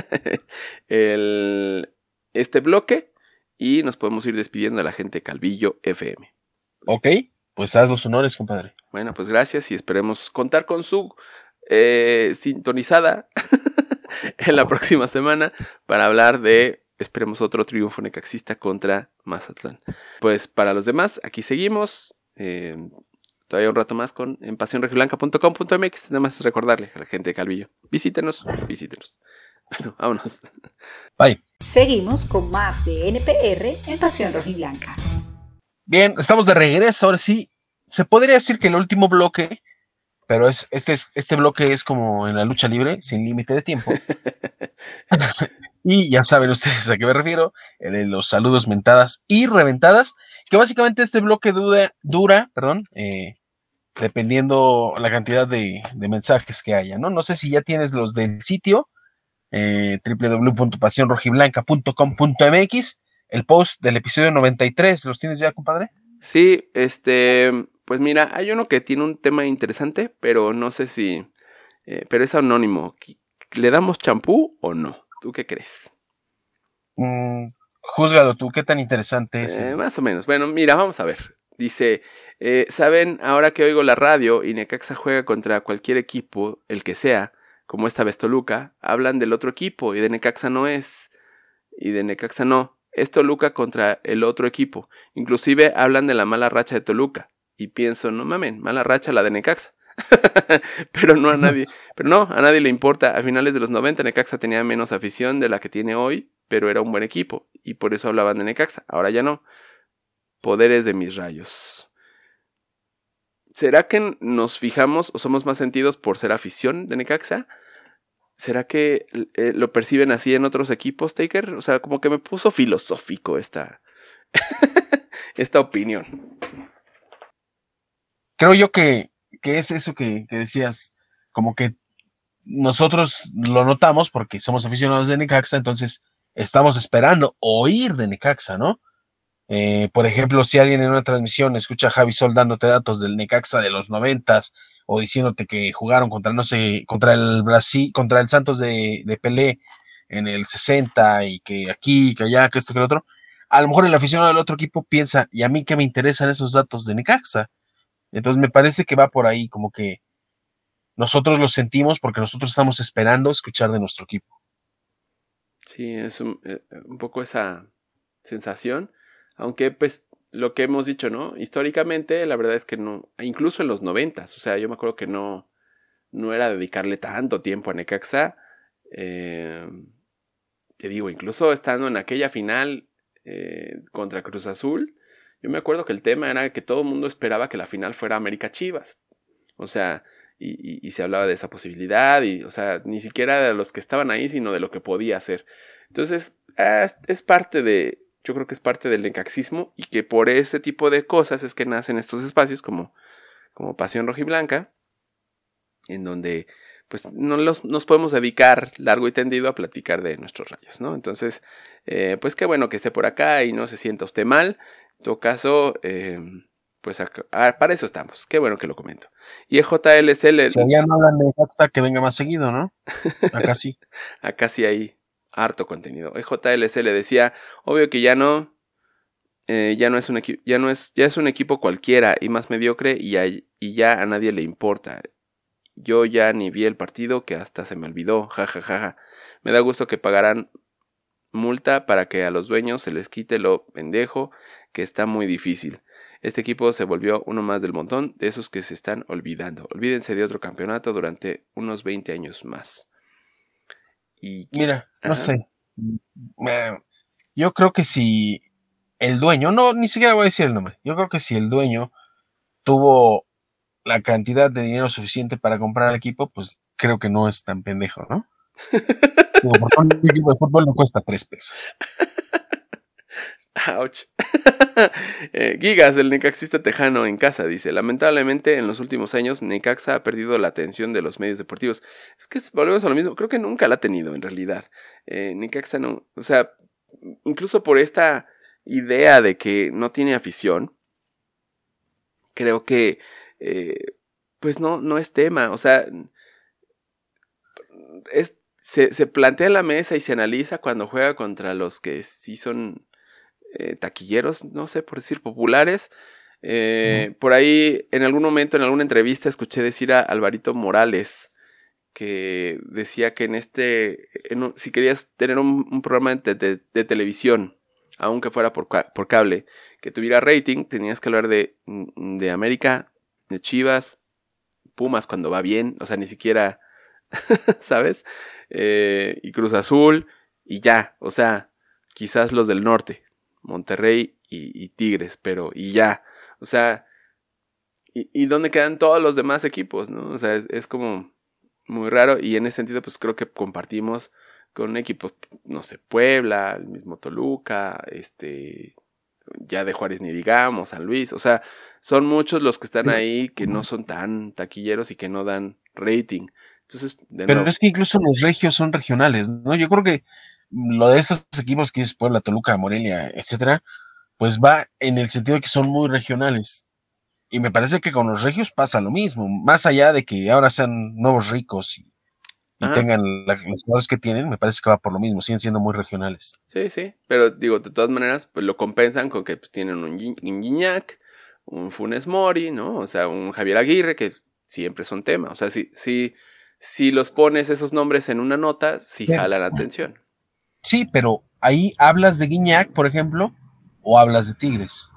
el, este bloque y nos podemos ir despidiendo de la gente de Calvillo F M. Ok, pues haz los honores, compadre. Bueno, pues gracias y esperemos contar con su eh, sintonizada en la próxima semana para hablar de, esperemos, otro triunfo necaxista contra Mazatlán. Pues para los demás, aquí seguimos. Eh, todavía un rato más con en pasión rojiblanca punto com punto m x. Nada más recordarle a la gente de Calvillo. Visítenos, visítenos. Bueno, vámonos. Bye. Seguimos con más de N P R en Pasión Rojiblanca. Bien, estamos de regreso. Ahora sí, se podría decir que el último bloque pero es, este, es, este bloque es como en la lucha libre, sin límite de tiempo. Y ya saben ustedes a qué me refiero, en los saludos, mentadas y reventadas, que básicamente este bloque dura, dura perdón, eh, dependiendo la cantidad de, de mensajes que haya, ¿no? No sé si ya tienes los del sitio, eh, doble u doble u doble u punto pasión rojiblanca punto com punto m x, el post del episodio noventa y tres, ¿los tienes ya, compadre? Sí, este, pues mira, hay uno que tiene un tema interesante, pero no sé si, eh, pero es anónimo. ¿Le damos champú o no? ¿Tú qué crees? Mm, júzgalo tú, ¿qué tan interesante es? Eh, más o menos. Bueno, mira, vamos a ver. Dice, eh, ¿saben? Ahora que oigo la radio y Necaxa juega contra cualquier equipo, el que sea, como esta vez Toluca, hablan del otro equipo y de Necaxa no es. Y de Necaxa no. Es Toluca contra el otro equipo. Inclusive hablan de la mala racha de Toluca. Y pienso, no mamen, mala racha la de Necaxa. Pero no a nadie. Pero no, a nadie le importa. A finales de los noventa Necaxa tenía menos afición de la que tiene hoy, pero era un buen equipo. Y por eso hablaban de Necaxa. Ahora ya no. Poderes de mis rayos. ¿Será que nos fijamos o somos más sentidos por ser afición de Necaxa? ¿Será que eh, lo perciben así en otros equipos, Taker? O sea, como que me puso filosófico esta, esta opinión. Creo yo que, que es eso que, que decías, como que nosotros lo notamos porque somos aficionados de Necaxa, entonces estamos esperando oír de Necaxa, ¿no? Eh, por ejemplo, si alguien en una transmisión escucha a Javi Sol dándote datos del Necaxa de los noventas o diciéndote que jugaron contra, no sé, contra el Brasil, contra el Santos de, de Pelé en el sesenta y que aquí, que allá, que esto, que lo otro, a lo mejor el aficionado del otro equipo piensa, ¿y a mí qué me interesan esos datos de Necaxa? Entonces me parece que va por ahí, como que nosotros lo sentimos porque nosotros estamos esperando escuchar de nuestro equipo. Sí, es un, eh, un poco esa sensación. Aunque, pues, lo que hemos dicho, ¿no? Históricamente, la verdad es que no, incluso en los noventas, o sea, yo me acuerdo que no, no era dedicarle tanto tiempo a Necaxa. Eh, te digo, incluso estando en aquella final eh, contra Cruz Azul, yo me acuerdo que el tema era que todo el mundo esperaba que la final fuera América Chivas. O sea, y, y, y se hablaba de esa posibilidad, y, o sea, ni siquiera de los que estaban ahí, sino de lo que podía hacer. Entonces, es, es parte de, yo creo que es parte del necaxismo, y que por ese tipo de cosas es que nacen estos espacios como, como Pasión Rojiblanca, en donde pues no los, nos podemos dedicar largo y tendido a platicar de nuestros rayos, ¿no? Entonces, eh, pues qué bueno que esté por acá y no se sienta usted mal. En todo caso, eh, pues acá, ah, para eso estamos. Qué bueno que lo comento. Y el J L C L... Si allá no hablan de Necaxa, que venga más seguido, ¿no? Acá sí. Acá sí hay harto contenido. El J L C le decía, obvio que ya no... Eh, ya no es un equipo, ya no es, ya es un equipo cualquiera y más mediocre y, hay, y ya a nadie le importa. Yo ya ni vi el partido que hasta se me olvidó, jajajaja. Ja, ja, ja. Me da gusto que pagaran multa para que a los dueños se les quite lo pendejo, que está muy difícil. Este equipo se volvió uno más del montón de esos que se están olvidando. Olvídense de otro campeonato durante unos veinte años más. Y mira, no Ajá. sé. Yo creo que si el dueño, no, ni siquiera voy a decir el nombre. Yo creo que si el dueño tuvo la cantidad de dinero suficiente para comprar el equipo, pues creo que no es tan pendejo, ¿no? Digo, porque un equipo de fútbol no cuesta tres pesos. Ouch. eh, Gigas, el necaxista tejano en casa, dice, lamentablemente en los últimos años Necaxa ha perdido la atención de los medios deportivos. Es que volvemos a lo mismo, creo que nunca la ha tenido en realidad. Eh, Necaxa no, o sea, incluso por esta idea de que no tiene afición, creo que eh, pues no, no es tema, o sea, es, se, se plantea en la mesa y se analiza cuando juega contra los que sí son eh, taquilleros, no sé, por decir populares. Eh, uh-huh. Por ahí, en algún momento, en alguna entrevista, escuché decir a Alvarito Morales que decía que en este, en, si querías tener un, un programa de, de, de televisión, aunque fuera por, por cable, que tuviera rating, tenías que hablar de, de América, de Chivas, Pumas cuando va bien, o sea, ni siquiera, ¿sabes? Eh, y Cruz Azul, y ya, o sea, quizás los del norte, Monterrey y, y Tigres, pero y ya, o sea, y, y dónde quedan todos los demás equipos, ¿no? O sea, es, es como muy raro y en ese sentido pues creo que compartimos con equipos, no sé, Puebla, el mismo Toluca, este, ya de Juárez ni digamos, San Luis, o sea, son muchos los que están ahí que no son tan taquilleros y que no dan rating. Entonces, de Pero nuevo. es que incluso los regios son regionales, ¿no? Yo creo que lo de estos equipos que es Puebla, Toluca, Morelia, etcétera, pues va en el sentido de que son muy regionales. Y me parece que con los regios pasa lo mismo, más allá de que ahora sean nuevos ricos y, y Ajá. tengan la, los jugadores que tienen, me parece que va por lo mismo, siguen siendo muy regionales. Sí, sí, pero digo, de todas maneras, pues lo compensan con que pues, tienen un, Gui- un Guiñac, un Funes Mori, ¿no? O sea, un Javier Aguirre, que siempre son tema. O sea, si, si, si los pones esos nombres en una nota, sí Pero, jalan atención. sí, pero ahí hablas de Guiñac, por ejemplo, o hablas de Tigres.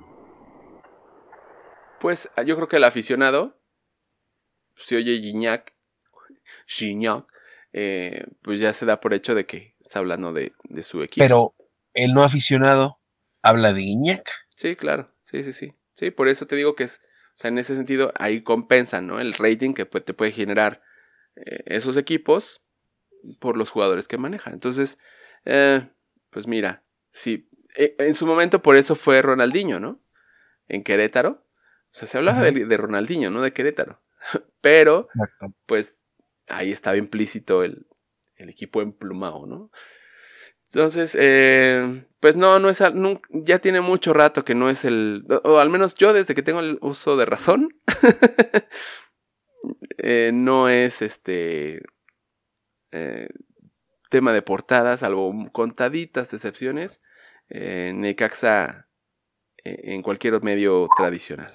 Pues yo creo que el aficionado, si oye Guiñac, Gignac, eh, pues ya se da por hecho de que está hablando de, de su equipo. Pero el no aficionado habla de Guiñac. Sí, claro, sí, sí, sí. Sí, por eso te digo que es, o sea, en ese sentido, ahí compensan, ¿no? El rating que pues, te puede generar eh, esos equipos por los jugadores que manejan. Entonces, eh, pues mira, sí, eh, en su momento por eso fue Ronaldinho, ¿no? En Querétaro. O sea, se hablaba de, Ajá, de Ronaldinho, no de Querétaro. Pero, exacto. pues, ahí estaba implícito el, el equipo emplumado, ¿no? Entonces, eh, pues no, no es, al- nun- ya tiene mucho rato que no es el, o, o al menos yo desde que tengo el uso de razón, eh, no es este eh, tema de portada, salvo contaditas excepciones, eh, Necaxa eh, en cualquier medio tradicional.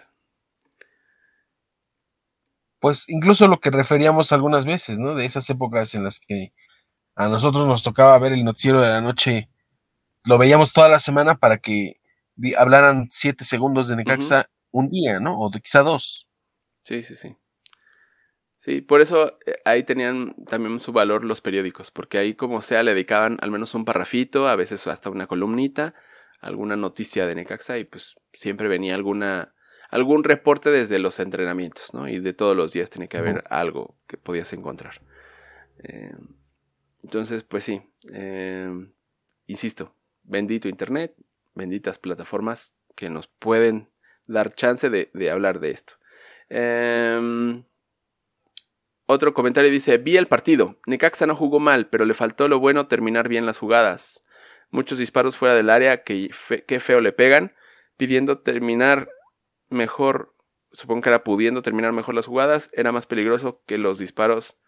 Pues incluso lo que referíamos algunas veces, ¿no? De esas épocas en las que a nosotros nos tocaba ver el noticiero de la noche, lo veíamos toda la semana para que di- hablaran siete segundos de Ujú. Necaxa un día, ¿no? O de quizá dos. Sí, sí, sí. Sí, por eso eh, ahí tenían también su valor los periódicos, porque ahí como sea le dedicaban al menos un parrafito, a veces hasta una columnita, alguna noticia de Necaxa y pues siempre venía alguna algún reporte desde los entrenamientos, ¿no? Y de todos los días tenía que Ujú. haber algo que podías encontrar. Eh, entonces, pues sí, eh, insisto, bendito Internet, benditas plataformas que nos pueden dar chance de, de hablar de esto. Eh, Otro comentario dice, vi el partido. Necaxa no jugó mal, pero le faltó lo bueno terminar bien las jugadas. Muchos disparos fuera del área que, fe, que feo le pegan, pidiendo terminar mejor, supongo que era pudiendo terminar mejor las jugadas, era más peligroso que los disparos.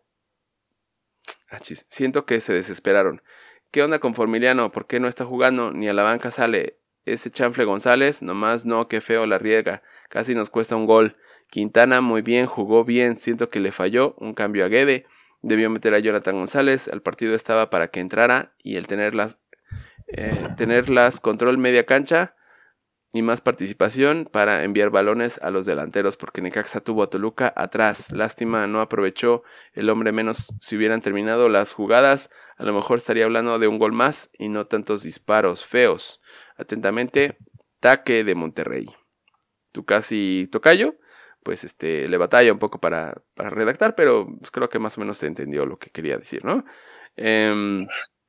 Ah, chis, siento que se desesperaron. ¿Qué onda con Formiliano? ¿Por qué no está jugando? Ni a la banca sale. Ese chanfle González, nomás no, qué feo la riega. Casi nos cuesta un gol. Quintana muy bien, jugó bien. Siento que le falló. Un cambio a Guede. Debió meter a Jonathan González. El partido estaba para que entrara. Y el tenerlas, eh, tenerlas control media cancha y más participación para enviar balones a los delanteros, porque Necaxa tuvo a Toluca atrás. Lástima, no aprovechó el hombre menos. Si hubieran terminado las jugadas, a lo mejor estaría hablando de un gol más y no tantos disparos feos. Atentamente, Taque de Monterrey. Tu casi tocayo, pues este, le batalla un poco para, para redactar, pero pues creo que más o menos se entendió lo que quería decir, ¿no? Eh,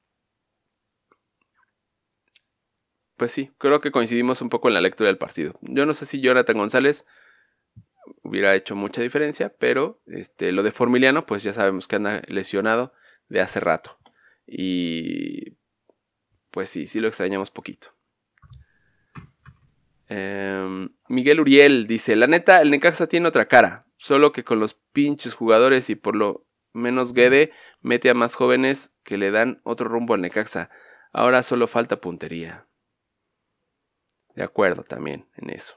pues sí, creo que coincidimos un poco en la lectura del partido. Yo no sé si Jonathan González hubiera hecho mucha diferencia, pero este, lo de Formiliano, pues ya sabemos que anda lesionado de hace rato. Y pues sí, sí lo extrañamos poquito. Eh, Miguel Uriel dice, la neta, el Necaxa tiene otra cara, solo que con los pinches jugadores y por lo menos Guede mete a más jóvenes que le dan otro rumbo al Necaxa. Ahora solo falta puntería. De acuerdo también en eso.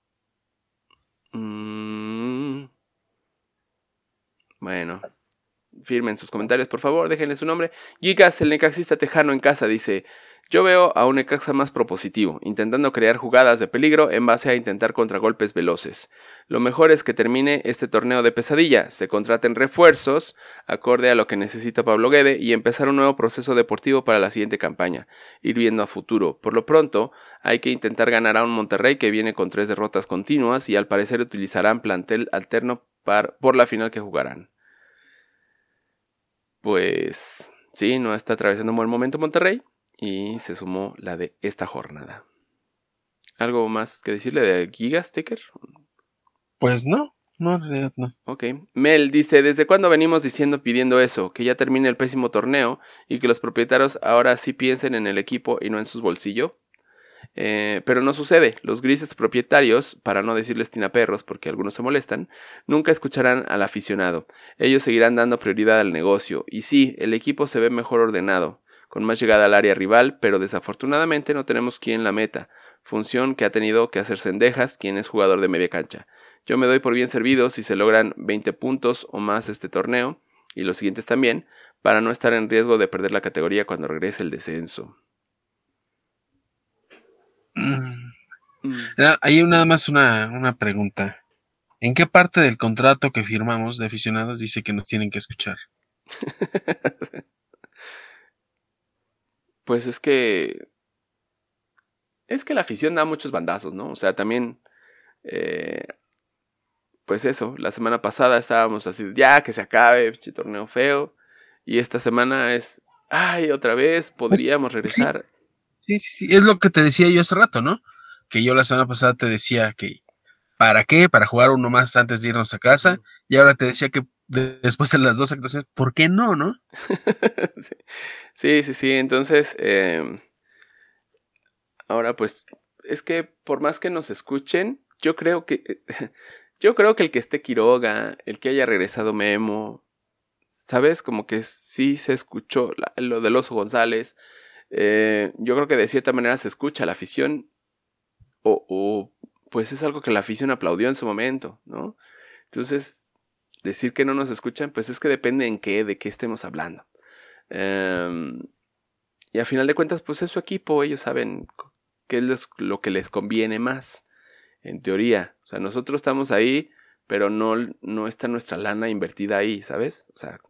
Mm, bueno. firmen sus comentarios, por favor, déjenle su nombre. Gigas, el necaxista tejano en casa, dice: yo veo a un Necaxa más propositivo, intentando crear jugadas de peligro en base a intentar contragolpes veloces. Lo mejor es que termine este torneo de pesadilla, se contraten refuerzos acorde a lo que necesita Pablo Guede y empezar un nuevo proceso deportivo para la siguiente campaña, ir viendo a futuro. Por lo pronto, hay que intentar ganar a un Monterrey que viene con tres derrotas continuas y al parecer utilizarán plantel alterno par, por la final que jugarán. Pues sí, no está atravesando un buen momento Monterrey. Y se sumó la de esta jornada. ¿Algo más que decirle de Gigas, Teker? Pues no, no, en realidad no. Ok. Mel dice: ¿desde cuándo venimos diciendo, pidiendo eso? Que ya termine el pésimo torneo y que los propietarios ahora sí piensen en el equipo y no en sus bolsillos. Eh, pero no sucede. Los grises propietarios, para no decirles tinaperros porque algunos se molestan, nunca escucharán al aficionado. Ellos seguirán dando prioridad al negocio. Y sí, el equipo se ve mejor ordenado, con más llegada al área rival, pero desafortunadamente no tenemos quien la meta, función que ha tenido que hacer Cendejas, quien es jugador de media cancha. Yo me doy por bien servido si se logran veinte puntos o más este torneo, y los siguientes también, para no estar en riesgo de perder la categoría cuando regrese el descenso. Mm. Mm. Hay nada más una, una pregunta. ¿En qué parte del contrato que firmamos de aficionados dice que nos tienen que escuchar? Pues es que... Es que la afición da muchos bandazos, ¿no? O sea, también... Eh, pues eso, la semana pasada estábamos así, ya que se acabe, pinche torneo feo. Y esta semana es... ¡Ay, otra vez! Podríamos regresar. Sí, sí, sí. Es lo que te decía yo hace rato, ¿no? Que yo la semana pasada te decía que... ¿Para qué? Para jugar uno más antes de irnos a casa. Uh-huh. Y ahora te decía que de, después de las dos actuaciones, ¿por qué no, no? sí. sí, sí, sí. Entonces, eh, ahora pues, es que por más que nos escuchen, yo creo que, yo creo que el que esté Quiroga, el que haya regresado Memo, ¿sabes? Como que sí se escuchó la, lo del Oso González. Eh, yo creo que de cierta manera se escucha la afición, o, o pues es algo que la afición aplaudió en su momento, ¿no? Entonces, decir que no nos escuchan, pues es que depende en qué, de qué estemos hablando. Um, y a final de cuentas, pues es su equipo, ellos saben qué es lo que les conviene más, en teoría. O sea, nosotros estamos ahí, pero no, no está nuestra lana invertida ahí, ¿sabes? O sea,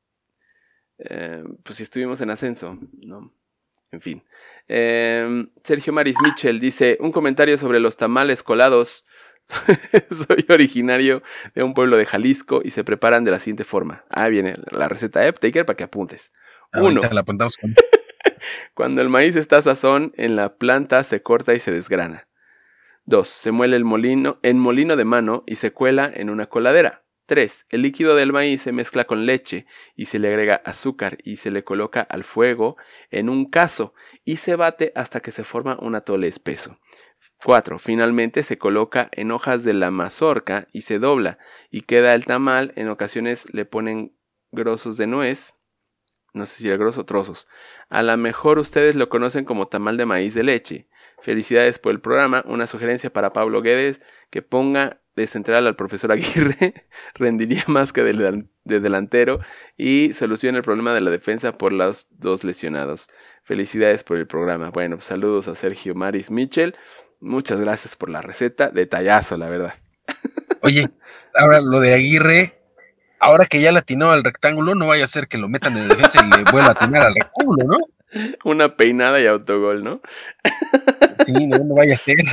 eh, pues si estuvimos en ascenso, ¿no? En fin. Eh, Sergio Maris Mitchell dice: un comentario sobre los tamales colados. Soy originario de un pueblo de Jalisco y se preparan de la siguiente forma. Ah, viene la receta de Taker para que apuntes. Uno. La apuntamos con... Cuando el maíz está a sazón, en la planta se corta y se desgrana. Dos. Se muele el molino, en molino de mano y se cuela en una coladera. tres. El líquido del maíz se mezcla con leche y se le agrega azúcar y se le coloca al fuego en un cazo y se bate hasta que se forma un atole espeso. cuatro. Finalmente se coloca en hojas de la mazorca y se dobla y queda el tamal. En ocasiones le ponen grozos de nuez, no sé si era grosso o trozos. A lo mejor ustedes lo conocen como tamal de maíz de leche. Felicidades por el programa. Una sugerencia para Pablo Guedes: que ponga de central al profesor Aguirre, rendiría más que de, de delantero y soluciona el problema de la defensa por los dos lesionados. Felicidades por el programa. Bueno, pues saludos a Sergio Maris Mitchell. Muchas gracias por la receta. Detallazo, la verdad. Oye, ahora lo de Aguirre, ahora que ya le atinó al rectángulo, no vaya a ser que lo metan en defensa y le vuelva a atinar al rectángulo, ¿no? Una peinada y autogol, ¿no? Sí, no, no vaya a ser.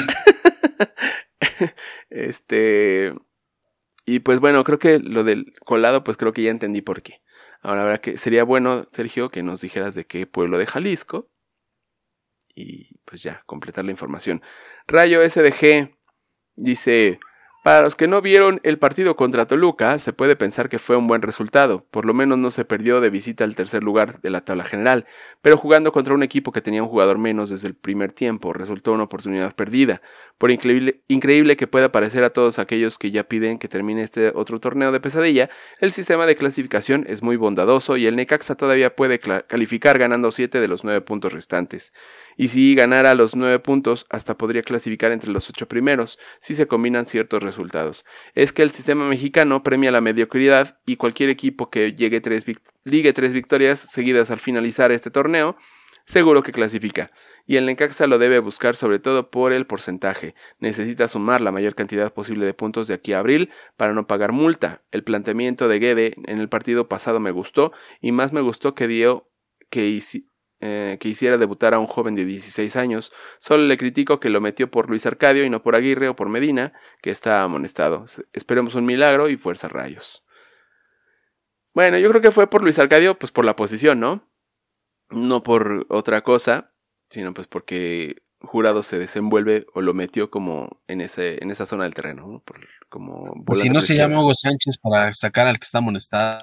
Este... Y pues bueno, creo que lo del colado, pues creo que ya entendí por qué. Ahora habrá que... Sería bueno, Sergio, que nos dijeras de qué pueblo de Jalisco. Y pues ya, completar la información. Rayo S D G dice: para los que no vieron el partido contra Toluca, se puede pensar que fue un buen resultado. Por lo menos no se perdió de visita al tercer lugar de la tabla general. Pero jugando contra un equipo que tenía un jugador menos desde el primer tiempo, resultó una oportunidad perdida. Por increíble, increíble que pueda parecer a todos aquellos que ya piden que termine este otro torneo de pesadilla, el sistema de clasificación es muy bondadoso y el Necaxa todavía puede calificar ganando siete de los nueve puntos restantes. Y si ganara los nueve puntos, hasta podría clasificar entre los ocho primeros, si se combinan ciertos resultados resultados. Es que el sistema mexicano premia la mediocridad y cualquier equipo que llegue tres vict- ligue tres victorias seguidas al finalizar este torneo, seguro que clasifica. Y el Necaxa lo debe buscar sobre todo por el porcentaje. Necesita sumar la mayor cantidad posible de puntos de aquí a abril para no pagar multa. El planteamiento de Guede en el partido pasado me gustó y más me gustó que dio que hici- Eh, que hiciera debutar a un joven de dieciséis años. Solo le critico que lo metió por Luis Arcadio y no por Aguirre o por Medina, que está amonestado. Esperemos un milagro y fuerza Rayos. Bueno, yo creo que fue por Luis Arcadio, pues por la posición, ¿no? No por otra cosa, sino pues porque Jurado se desenvuelve o lo metió como en ese en esa zona del terreno, ¿no? Por, como pues si no se llama Hugo Sánchez para sacar al que está amonestado.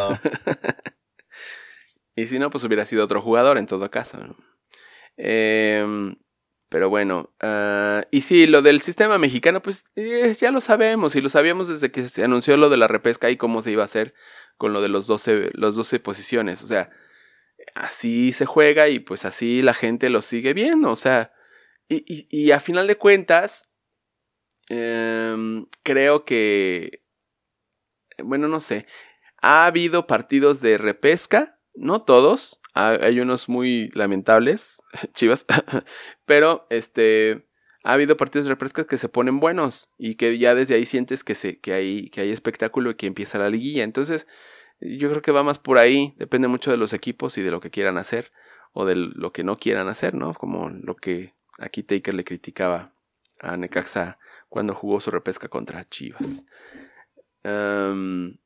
Y si no, pues hubiera sido otro jugador en todo caso, ¿no? Eh, pero bueno, uh, y sí, lo del sistema mexicano, pues eh, ya lo sabemos, y lo sabíamos desde que se anunció lo de la repesca y cómo se iba a hacer con lo de los doce, los doce posiciones. O sea, así se juega y pues así la gente lo sigue viendo. O sea, y, y, y a final de cuentas, eh, creo que, bueno, no sé, ha habido partidos de repesca. No todos, hay unos muy lamentables, Chivas, pero este, ha habido partidos de repesca que se ponen buenos y que ya desde ahí sientes que, se, que, hay, que hay espectáculo y que empieza la liguilla. Entonces, yo creo que va más por ahí, depende mucho de los equipos y de lo que quieran hacer o de lo que no quieran hacer, ¿no? Como lo que aquí Taker le criticaba a Necaxa cuando jugó su repesca contra Chivas. Um,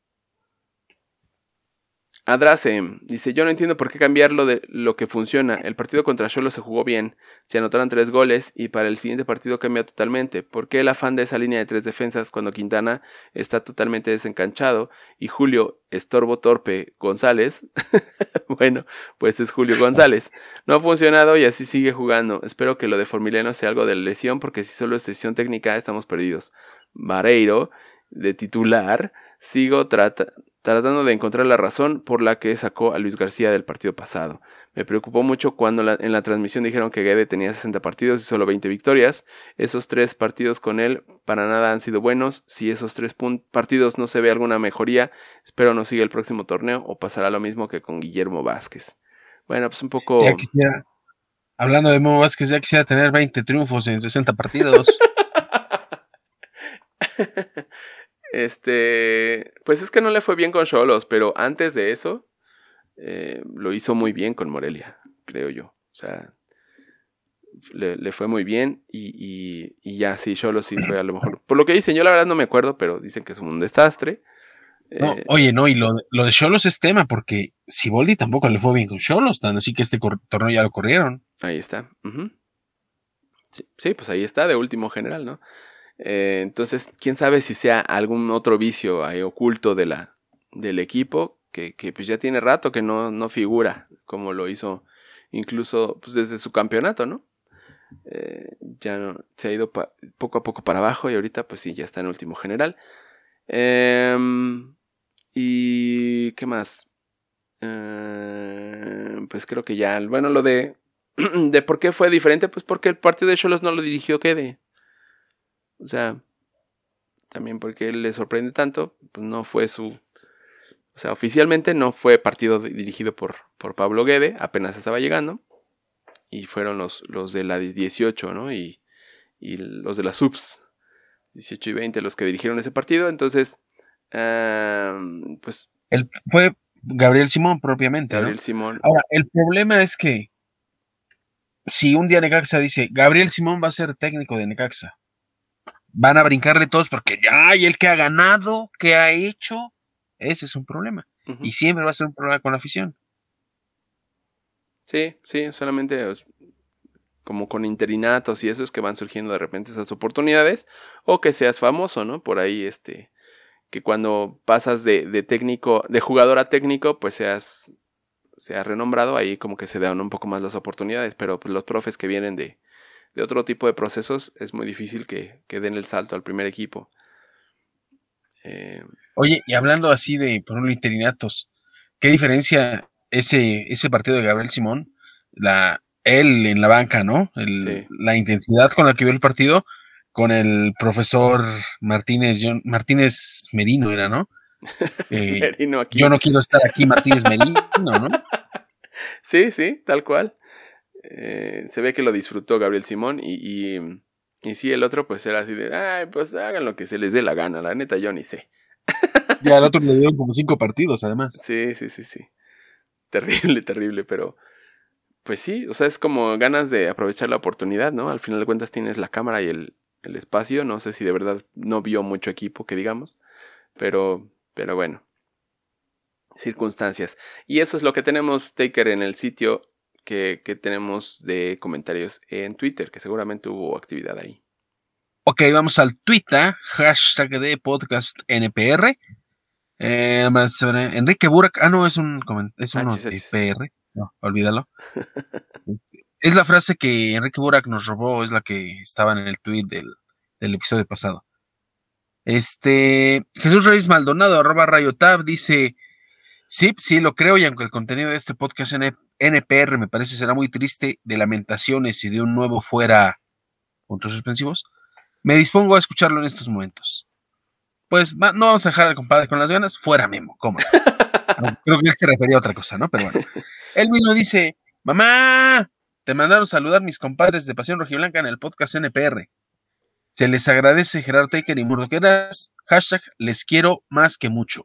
Adrace dice, yo no entiendo por qué cambiarlo de lo que funciona. El partido contra Xolos se jugó bien, se anotaron tres goles y para el siguiente partido cambia totalmente. ¿Por qué el afán de esa línea de tres defensas cuando Quintana está totalmente desencanchado y Julio Estorbo Torpe González? Bueno, pues es Julio González. No ha funcionado y así sigue jugando. Espero que lo de Formiliano sea algo de lesión porque si solo es decisión técnica estamos perdidos. Vareiro, de titular, sigo tratando... tratando de encontrar la razón por la que sacó a Luis García del partido pasado. Me preocupó mucho cuando la, en la transmisión dijeron que Guede tenía sesenta partidos y solo veinte victorias. Esos tres partidos con él para nada han sido buenos. Si esos tres partidos no se ve alguna mejoría, espero no siga el próximo torneo o pasará lo mismo que con Guillermo Vázquez. Bueno, pues un poco... Ya quisiera, hablando de Memo Vázquez, ya quisiera tener veinte triunfos en sesenta partidos. Este, pues es que no le fue bien con Xolos, pero antes de eso eh, lo hizo muy bien con Morelia, creo yo. O sea, le, le fue muy bien y, y, y ya, sí, Xolos sí fue a lo mejor. Por lo que dicen, yo la verdad no me acuerdo, pero dicen que es un desastre. No, eh, oye, no, y lo, lo de Xolos es tema, porque Siboldi tampoco le fue bien con Xolos, tan así que este cor- torneo ya lo corrieron. Ahí está. Uh-huh. Sí, sí, pues ahí está, de último general, ¿no? Eh, entonces, quién sabe si sea algún otro vicio ahí oculto de la, del equipo que, que pues ya tiene rato que no, no figura como lo hizo incluso pues desde su campeonato, ¿no? Eh, ya no, se ha ido pa- poco a poco para abajo y ahorita pues sí, ya está en último general. Eh, y ¿qué más? Eh, pues creo que ya, bueno, lo de, de por qué fue diferente, pues porque el partido de Xolos no lo dirigió Guede. O sea, también porque él le sorprende tanto, pues no fue su... O sea, oficialmente no fue partido de, dirigido por, por Pablo Guede, apenas estaba llegando. Y fueron los, los de la dieciocho, ¿no? Y, y los de las subs, dieciocho y veinte, los que dirigieron ese partido. Entonces, uh, pues... Él fue Gabriel Simón propiamente, Gabriel ¿no? Simón. Ahora, el problema es que si un día Necaxa dice, Gabriel Simón va a ser técnico de Necaxa, van a brincarle todos porque ya, y el que ha ganado, que ha hecho, ese es un problema. Uh-huh. Y siempre va a ser un problema con la afición. Sí, sí, solamente pues, como con interinatos y eso es que van surgiendo de repente esas oportunidades, o que seas famoso, ¿no? Por ahí, este, que cuando pasas de, de técnico, de jugador a técnico, pues seas, seas renombrado, ahí como que se dan un poco más las oportunidades, pero pues, los profes que vienen de de otro tipo de procesos, es muy difícil que, que den el salto al primer equipo. Eh, Oye, y hablando así de, por ejemplo, interinatos, ¿qué diferencia ese, ese partido de Gabriel Simón, la, él en la banca, ¿no? El, sí. La intensidad con la que vio el partido, con el profesor Martínez, John, Martínez Merino era, ¿no? Eh, Merino aquí. Yo no quiero estar aquí, Martínez Merino, ¿no? Sí, sí, tal cual. Eh, se ve que lo disfrutó Gabriel Simón y, y, y sí, el otro pues era así de, ay, pues hagan lo que se les dé la gana, la neta yo ni sé. Ya al otro le dieron como cinco partidos, además. Sí, sí, sí, sí. Terrible, terrible, pero pues sí, o sea, es como ganas de aprovechar la oportunidad, ¿no? Al final de cuentas tienes la cámara y el, el espacio, no sé si de verdad no vio mucho equipo, que digamos, pero, pero bueno, circunstancias. Y eso es lo que tenemos, Taker, en el sitio que, que tenemos de comentarios en Twitter, que seguramente hubo actividad ahí. Ok, vamos al Twitter, hashtag de podcast N P R. Eh, Enrique Burak, ah, no, es un es uno Hachis, de hachis. P R, no, olvídalo. Este, es la frase que Enrique Burak nos robó, es la que estaba en el tweet del, del episodio pasado. Este, Jesús Reyes Maldonado, arroba Rayotab, dice, sí, sí lo creo, y aunque el contenido de este podcast en N P R me parece será muy triste, de lamentaciones y de un nuevo fuera, puntos suspensivos, me dispongo a escucharlo en estos momentos. Pues no vamos a dejar al compadre con las ganas, fuera Memo, cómo no. Creo que él se refería a otra cosa, ¿no? Pero bueno. Él mismo dice, mamá, te mandaron saludar mis compadres de Pasión Rojiblanca en el podcast N P R. Se les agradece Gerardo Taker y Murdoqueras. Hashtag les quiero más que mucho.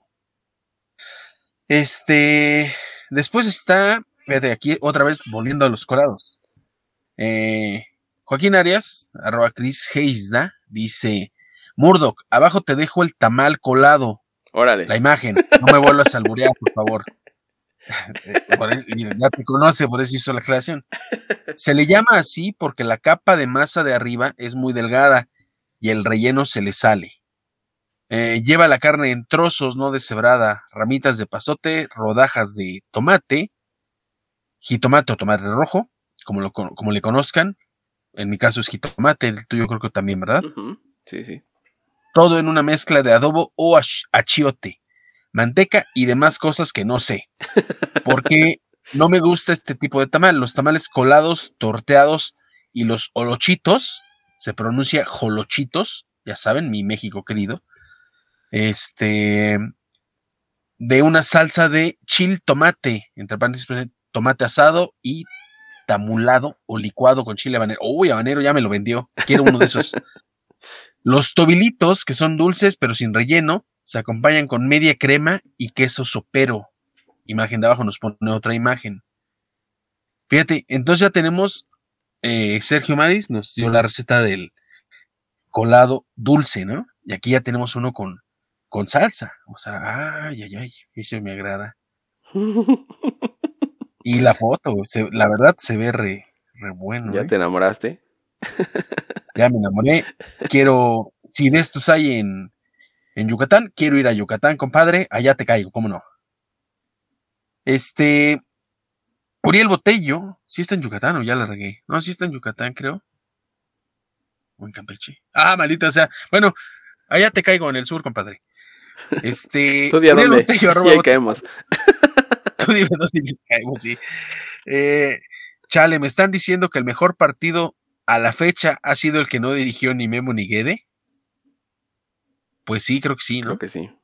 Este, después está, fíjate, aquí otra vez volviendo a los corados. Eh, Joaquín Arias, arroba Chris Heisda, dice, Murdoch, abajo te dejo el tamal colado. Órale. La imagen, no me vuelvas a alburear, por favor. Por eso, ya te conoce, por eso hizo la aclaración. Se le llama así porque la capa de masa de arriba es muy delgada y el relleno se le sale. Eh, lleva la carne en trozos, no deshebrada, ramitas de pasote, rodajas de tomate, jitomate o tomate rojo, como, lo, como le conozcan. En mi caso es jitomate, el tuyo creo que también, ¿verdad? Uh-huh. Sí, sí. Todo en una mezcla de adobo o ach- achiote, manteca y demás cosas que no sé. Porque no me gusta este tipo de tamal. Los tamales colados, torteados y los olochitos, se pronuncia jolochitos, ya saben, mi México querido. Este, de una salsa de chil tomate, entre paréntesis, tomate asado y tamulado o licuado con chile habanero. Uy, habanero ya me lo vendió. Quiero uno de esos. Los tobilitos, que son dulces pero sin relleno, se acompañan con media crema y queso sopero. Imagen de abajo nos pone otra imagen. Fíjate, entonces ya tenemos, eh, Sergio Maris nos dio la receta del colado dulce, ¿no? Y aquí ya tenemos uno con, con salsa. O sea, ay, ay, ay, eso me agrada. Y la foto, se, la verdad se ve re, re bueno. ¿Ya ¿eh? te enamoraste? Ya me enamoré. Quiero, si de estos hay en, en Yucatán, quiero ir a Yucatán, compadre. Allá te caigo, ¿cómo no? Este, Uriel Botello, ¿sí está en Yucatán o ya la regué? No, sí está en Yucatán, creo. O en Campeche. Ah, maldita sea. Bueno, allá te caigo en el sur, compadre. Este, ¿Tú di a Uriel dónde? Botello, Y arroba ahí Botello. caemos. Tú dime dónde caemos, sí. Eh, chale, me están diciendo que el mejor partido a la fecha ha sido el que no dirigió ni Memo ni Guede. Pues sí, creo que sí, ¿no? Creo que sí.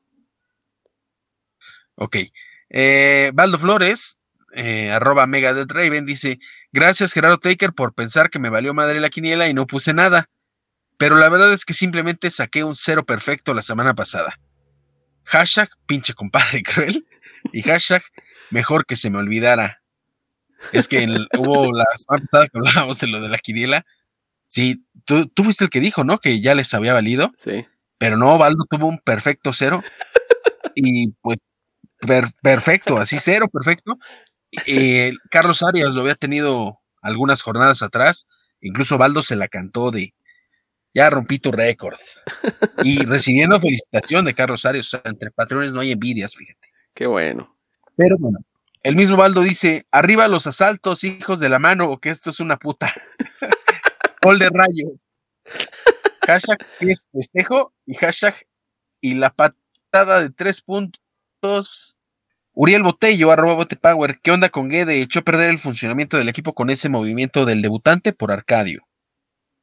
Ok. Eh, Baldo Flores, eh, arroba Megadeth Raven, dice, gracias Gerardo Taker por pensar que me valió madre la quiniela y no puse nada. Pero la verdad es que simplemente saqué un cero perfecto la semana pasada. Hashtag pinche compadre cruel. Y hashtag mejor que se me olvidara. Es que el, hubo la semana pasada que hablábamos de lo de la quiniela. Sí, tú, tú fuiste el que dijo, ¿no? Que ya les había valido. Sí. Pero no, Baldo tuvo un perfecto cero. Y pues, per, perfecto, así cero, perfecto. Eh, Carlos Arias lo había tenido algunas jornadas atrás. Incluso Baldo se la cantó de ya rompí tu récord. Y recibiendo felicitación de Carlos Arias. O sea, entre patrones no hay envidias, fíjate. Qué bueno. Pero bueno, el mismo Baldo dice, arriba los asaltos, hijos de la mano, o que esto es una puta. Gol de rayos. Hashtag es festejo y hashtag y la patada de tres puntos. Uriel Botello, arroba Botepower, ¿qué onda con Guede? Echó a perder el funcionamiento del equipo con ese movimiento del debutante por Arcadio.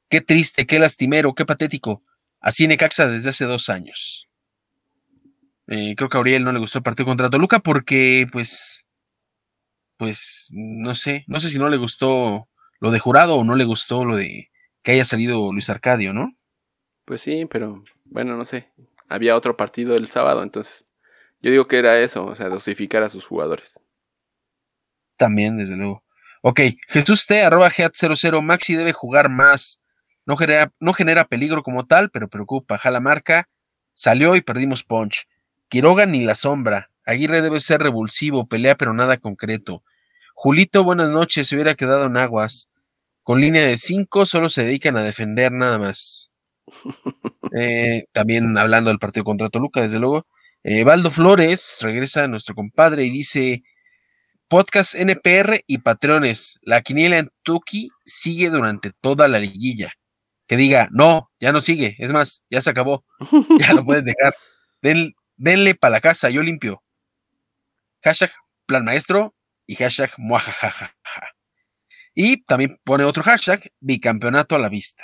Qué triste, qué lastimero, qué patético. Así Necaxa desde hace dos años. Eh, creo que a Auriel no le gustó el partido contra Toluca porque, pues, pues, no sé, no sé si no le gustó lo de Jurado o no le gustó lo de que haya salido Luis Arcadio, ¿no? Pues sí, pero bueno, no sé. Había otro partido el sábado, entonces yo digo que era eso, o sea, dosificar a sus jugadores. También, desde luego. Ok, Jesús T, arroba G A T cero cero, Maxi debe jugar más. No genera, no genera peligro como tal, pero preocupa. Jala marca, salió y perdimos punch. Quiroga ni la sombra. Aguirre debe ser revulsivo, pelea pero nada concreto. Julito, buenas noches, se hubiera quedado en aguas. Con línea de cinco, solo se dedican a defender nada más. Eh, también hablando del partido contra Toluca, desde luego. Eh, Baldo Flores, regresa nuestro compadre y dice: podcast N P R y Patreones, la quiniela en Tuki sigue durante toda la liguilla. Que diga, no, ya no sigue, es más, ya se acabó, ya lo pueden dejar. Den, denle para la casa, yo limpio. Hashtag plan maestro y hashtag muajajaja. Y también pone otro hashtag, bicampeonato a la vista.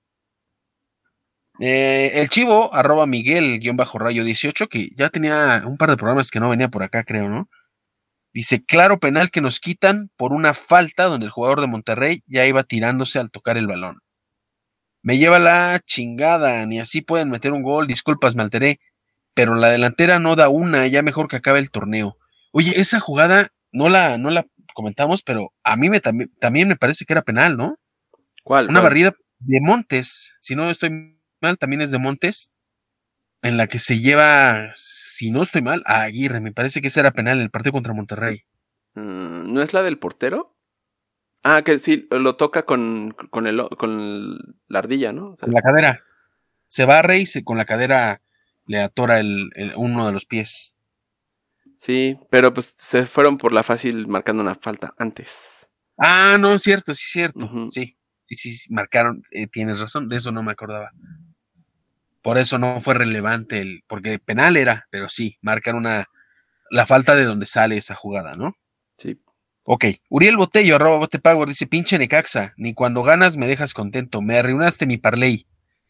Eh, el chivo, arroba Miguel, guión bajo rayo dieciocho, que ya tenía un par de programas que no venía por acá, creo, ¿no? Dice, claro penal que nos quitan por una falta donde el jugador de Monterrey ya iba tirándose al tocar el balón. Me lleva la chingada, ni así pueden meter un gol, disculpas, me alteré, pero la delantera no da una, ya mejor que acabe el torneo. Oye, esa jugada no la, no la comentamos, pero a mí me, también, también me parece que era penal, ¿no? ¿Cuál? Una ¿Cuál? barrida de Montes, si no estoy mal, también es de Montes, en la que se lleva, si no estoy mal, a Aguirre, me parece que esa era penal en el partido contra Monterrey. Mm, ¿No es la del portero? Ah, que sí, lo toca con, con, el, con la ardilla, ¿no? O sea, Con la cadera. Se barre y se, con la cadera le atora el, el, uno de los pies. sí, pero pues se fueron por la fácil marcando una falta antes. Ah, no, es cierto, sí es cierto. Uh-huh. Sí, sí, sí, marcaron, eh, tienes razón, de eso no me acordaba. Por eso no fue relevante, el, porque penal era, pero sí, marcan una, la falta de donde sale esa jugada, ¿no? Sí. Ok, Uriel Botello, arroba Botepower, dice, pinche Necaxa, ni cuando ganas me dejas contento, me arruinaste mi parlay.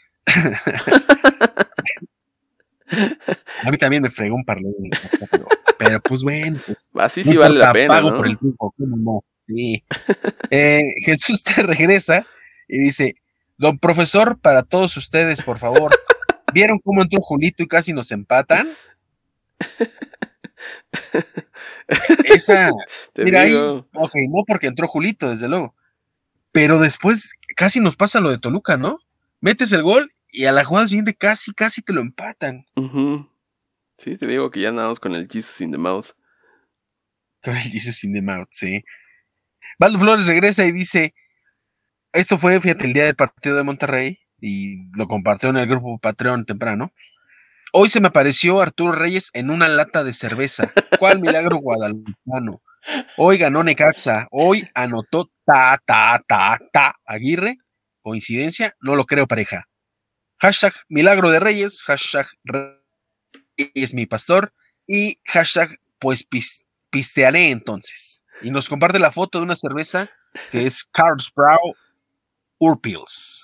A mí también me fregó un parlay de Necaxa, pero, pero pues bueno, pues. Así sí vale la pena, pago ¿no? por el tiempo, ¿cómo no? Sí. eh, Jesús te regresa y dice, don profesor, para todos ustedes, por favor, ¿vieron cómo entró Julito y casi nos empatan? Esa, Te mira digo. ahí, ok, no porque entró Julito, desde luego, pero después casi nos pasa lo de Toluca, ¿no? Metes el gol y a la jugada siguiente casi, casi te lo empatan. Uh-huh. Sí, te digo que ya andamos con el Jesus in the mouth. Con el Jesus in the mouth, sí. Valdo Flores regresa y dice, esto fue, fíjate, el día del partido de Monterrey y lo compartió en el grupo Patreon temprano. Hoy se me apareció Arturo Reyes en una lata de cerveza. ¿Cuál milagro guadalupano? Hoy ganó Necaxa. Hoy anotó ta, ta, ta, ta. Aguirre. ¿Coincidencia? No lo creo, pareja. Hashtag milagro de Reyes. Hashtag Reyes mi pastor. Y hashtag pues pis, pistearé entonces. Y nos comparte la foto de una cerveza que es Carlsberg Urpils.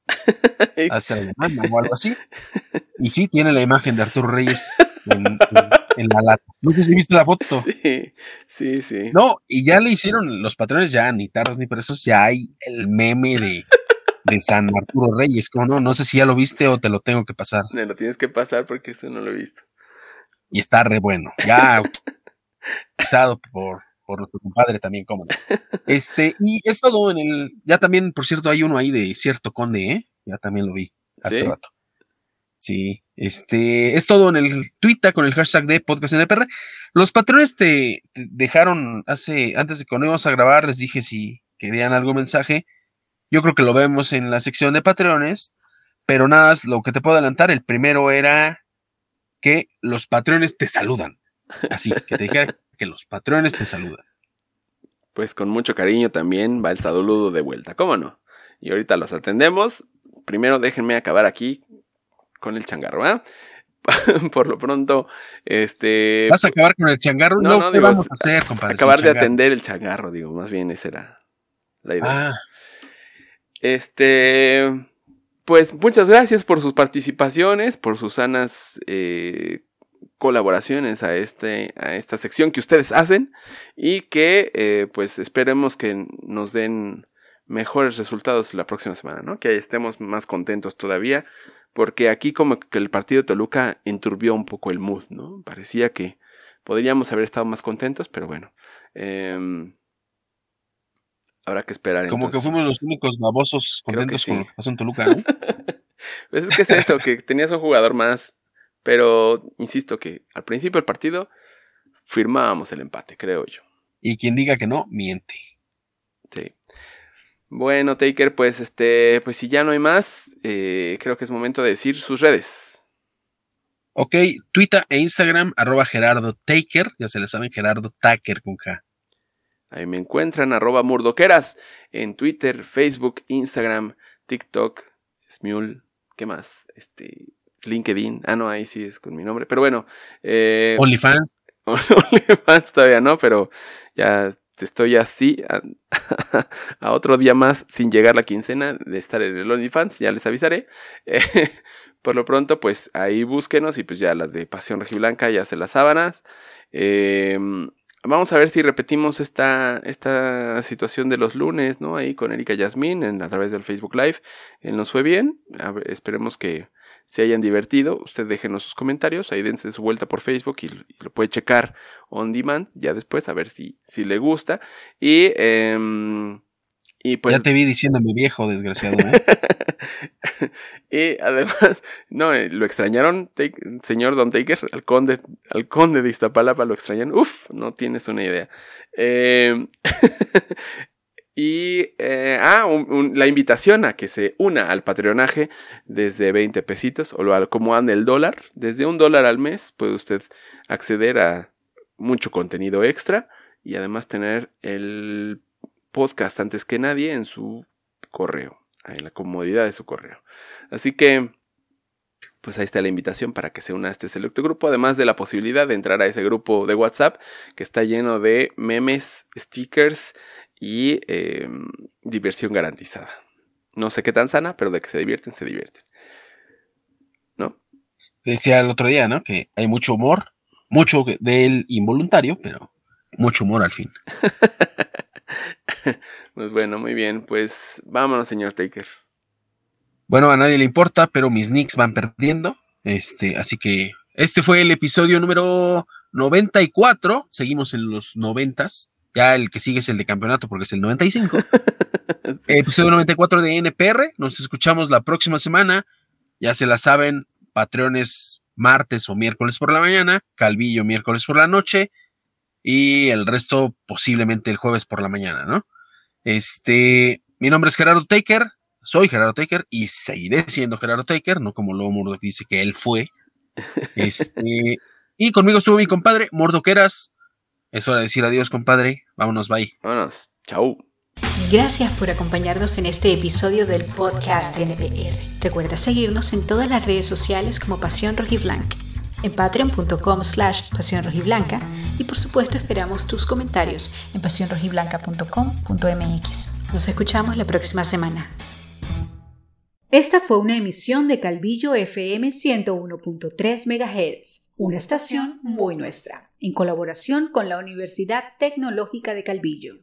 Hacia la demanda o algo así. Y sí, tiene la imagen de Arturo Reyes en, en, en la lata. No sé si viste la foto. Sí, sí, sí. No, y ya le hicieron los patrones, ya ni tarros ni presos, ya hay el meme de, de San Arturo Reyes. ¿Cómo no? No sé si ya lo viste o te lo tengo que pasar. Me lo tienes que pasar porque esto no lo he visto. Y está re bueno. Ya autorizado por, por nuestro compadre también, cómo no. Este, y es todo en el. Ya también, por cierto, hay uno ahí de cierto conde, ¿eh? Ya también lo vi hace ¿Sí? rato. Sí, este, es todo en el Twitter con el hashtag de Podcast N P R. Los patrones te, te dejaron hace, antes de que no íbamos a grabar, les dije si querían algún mensaje. Yo creo que lo vemos en la sección de Patreones, pero nada, lo que te puedo adelantar, el primero era que los patrones te saludan. Así, que te dijera que los patrones te saludan. Pues con mucho cariño también va el saludo de vuelta, ¿cómo no? Y ahorita los atendemos. Primero déjenme acabar aquí con el changarro, ¿eh? Por lo pronto, este... ¿Vas a acabar con el changarro? No, No, no, ¿qué digo, vamos a hacer, compadre? acabar sin de changarro? atender el changarro, digo, más bien esa era la idea. Ah, Este, pues muchas gracias por sus participaciones, por sus sanas eh, colaboraciones a, este, a esta sección que ustedes hacen y que eh, pues esperemos que nos den mejores resultados la próxima semana, ¿no? Que estemos más contentos todavía, porque aquí como que el partido de Toluca enturbió un poco el mood, ¿no? Parecía que podríamos haber estado más contentos, pero bueno, eh, habrá que esperar. Como entonces. que fuimos los únicos babosos contentos sí. con lo que pasó en Toluca, ¿no? Pues es que es eso, que tenías un jugador más, pero insisto que al principio del partido firmábamos el empate, creo yo. Y quien diga que no, miente. Sí. Bueno, Taker, pues este, pues si ya no hay más, eh, creo que es momento de decir sus redes. Ok, Twitter e Instagram, arroba Gerardo Taker, ya se le saben, Gerardo Taker con K. Ahí me encuentran, arroba Murdoqueras, en Twitter, Facebook, Instagram, TikTok, Smule, ¿qué más? Este, LinkedIn, ah no, ahí sí es con mi nombre, pero bueno. Eh, OnlyFans. OnlyFans todavía no, pero ya estoy así a, a otro día más sin llegar la quincena de estar en el OnlyFans, ya les avisaré. Eh, por lo pronto, pues ahí búsquenos y pues ya las de Pasión Rojiblanca ya se las sábanas. Eh, vamos a ver si repetimos esta, esta situación de los lunes, ¿no? Ahí con Erika Yasmín en, a través del Facebook Live. Eh, nos fue bien, a ver, esperemos que se hayan divertido. Usted déjenos sus comentarios, ahí dense su vuelta por Facebook y, y lo puede checar on demand ya después a ver si, si le gusta. Y, eh, y pues... Ya te vi diciéndome viejo, desgraciado, ¿eh? Y además, no, eh, lo extrañaron, take, señor Don Taker, al conde, al conde de Iztapalapa lo extrañaron. Uf, no tienes una idea. Eh, y, eh, ah, un, un, la invitación a que se una al patronaje desde veinte pesitos, o lo, como anda el dólar, desde un dólar al mes puede usted acceder a mucho contenido extra y además tener el podcast antes que nadie en su correo, en la comodidad de su correo. Así que, pues ahí está la invitación para que se una a este selecto grupo, además de la posibilidad de entrar a ese grupo de WhatsApp que está lleno de memes, stickers y eh, diversión garantizada. No sé qué tan sana, pero de que se divierten, se divierten. ¿No? Decía el otro día, ¿no? Que hay mucho humor, mucho del involuntario, pero mucho humor al fin. Pues bueno, muy bien, pues vámonos, señor Taker. Bueno, a nadie le importa, pero mis Knicks van perdiendo. Este, así que este fue el episodio número noventa y cuatro. Seguimos en los noventas. Ya el que sigue es el de campeonato porque es el noventa y cinco. Episodio noventa y cuatro de N P R. Nos escuchamos la próxima semana. Ya se la saben, Patreones martes o miércoles por la mañana, Calvillo miércoles por la noche y el resto posiblemente el jueves por la mañana, ¿no? Este, mi nombre es Gerardo Taker. Soy Gerardo Taker y seguiré siendo Gerardo Taker, no como luego Murdoch dice que él fue. Este, y conmigo estuvo mi compadre, Mordoqueras. Es hora de decir adiós, compadre. Vámonos, bye. Vámonos, chau. Gracias por acompañarnos en este episodio del podcast de N P R. Recuerda seguirnos en todas las redes sociales como Pasión Rojiblanca, en patreon.com slash Pasión Rojiblanca y por supuesto esperamos tus comentarios en pasión rojiblanca punto com punto m x. Nos escuchamos la próxima semana. Esta fue una emisión de Calvillo F M ciento uno punto tres megahertz, una estación muy nuestra, en colaboración con la Universidad Tecnológica de Calvillo.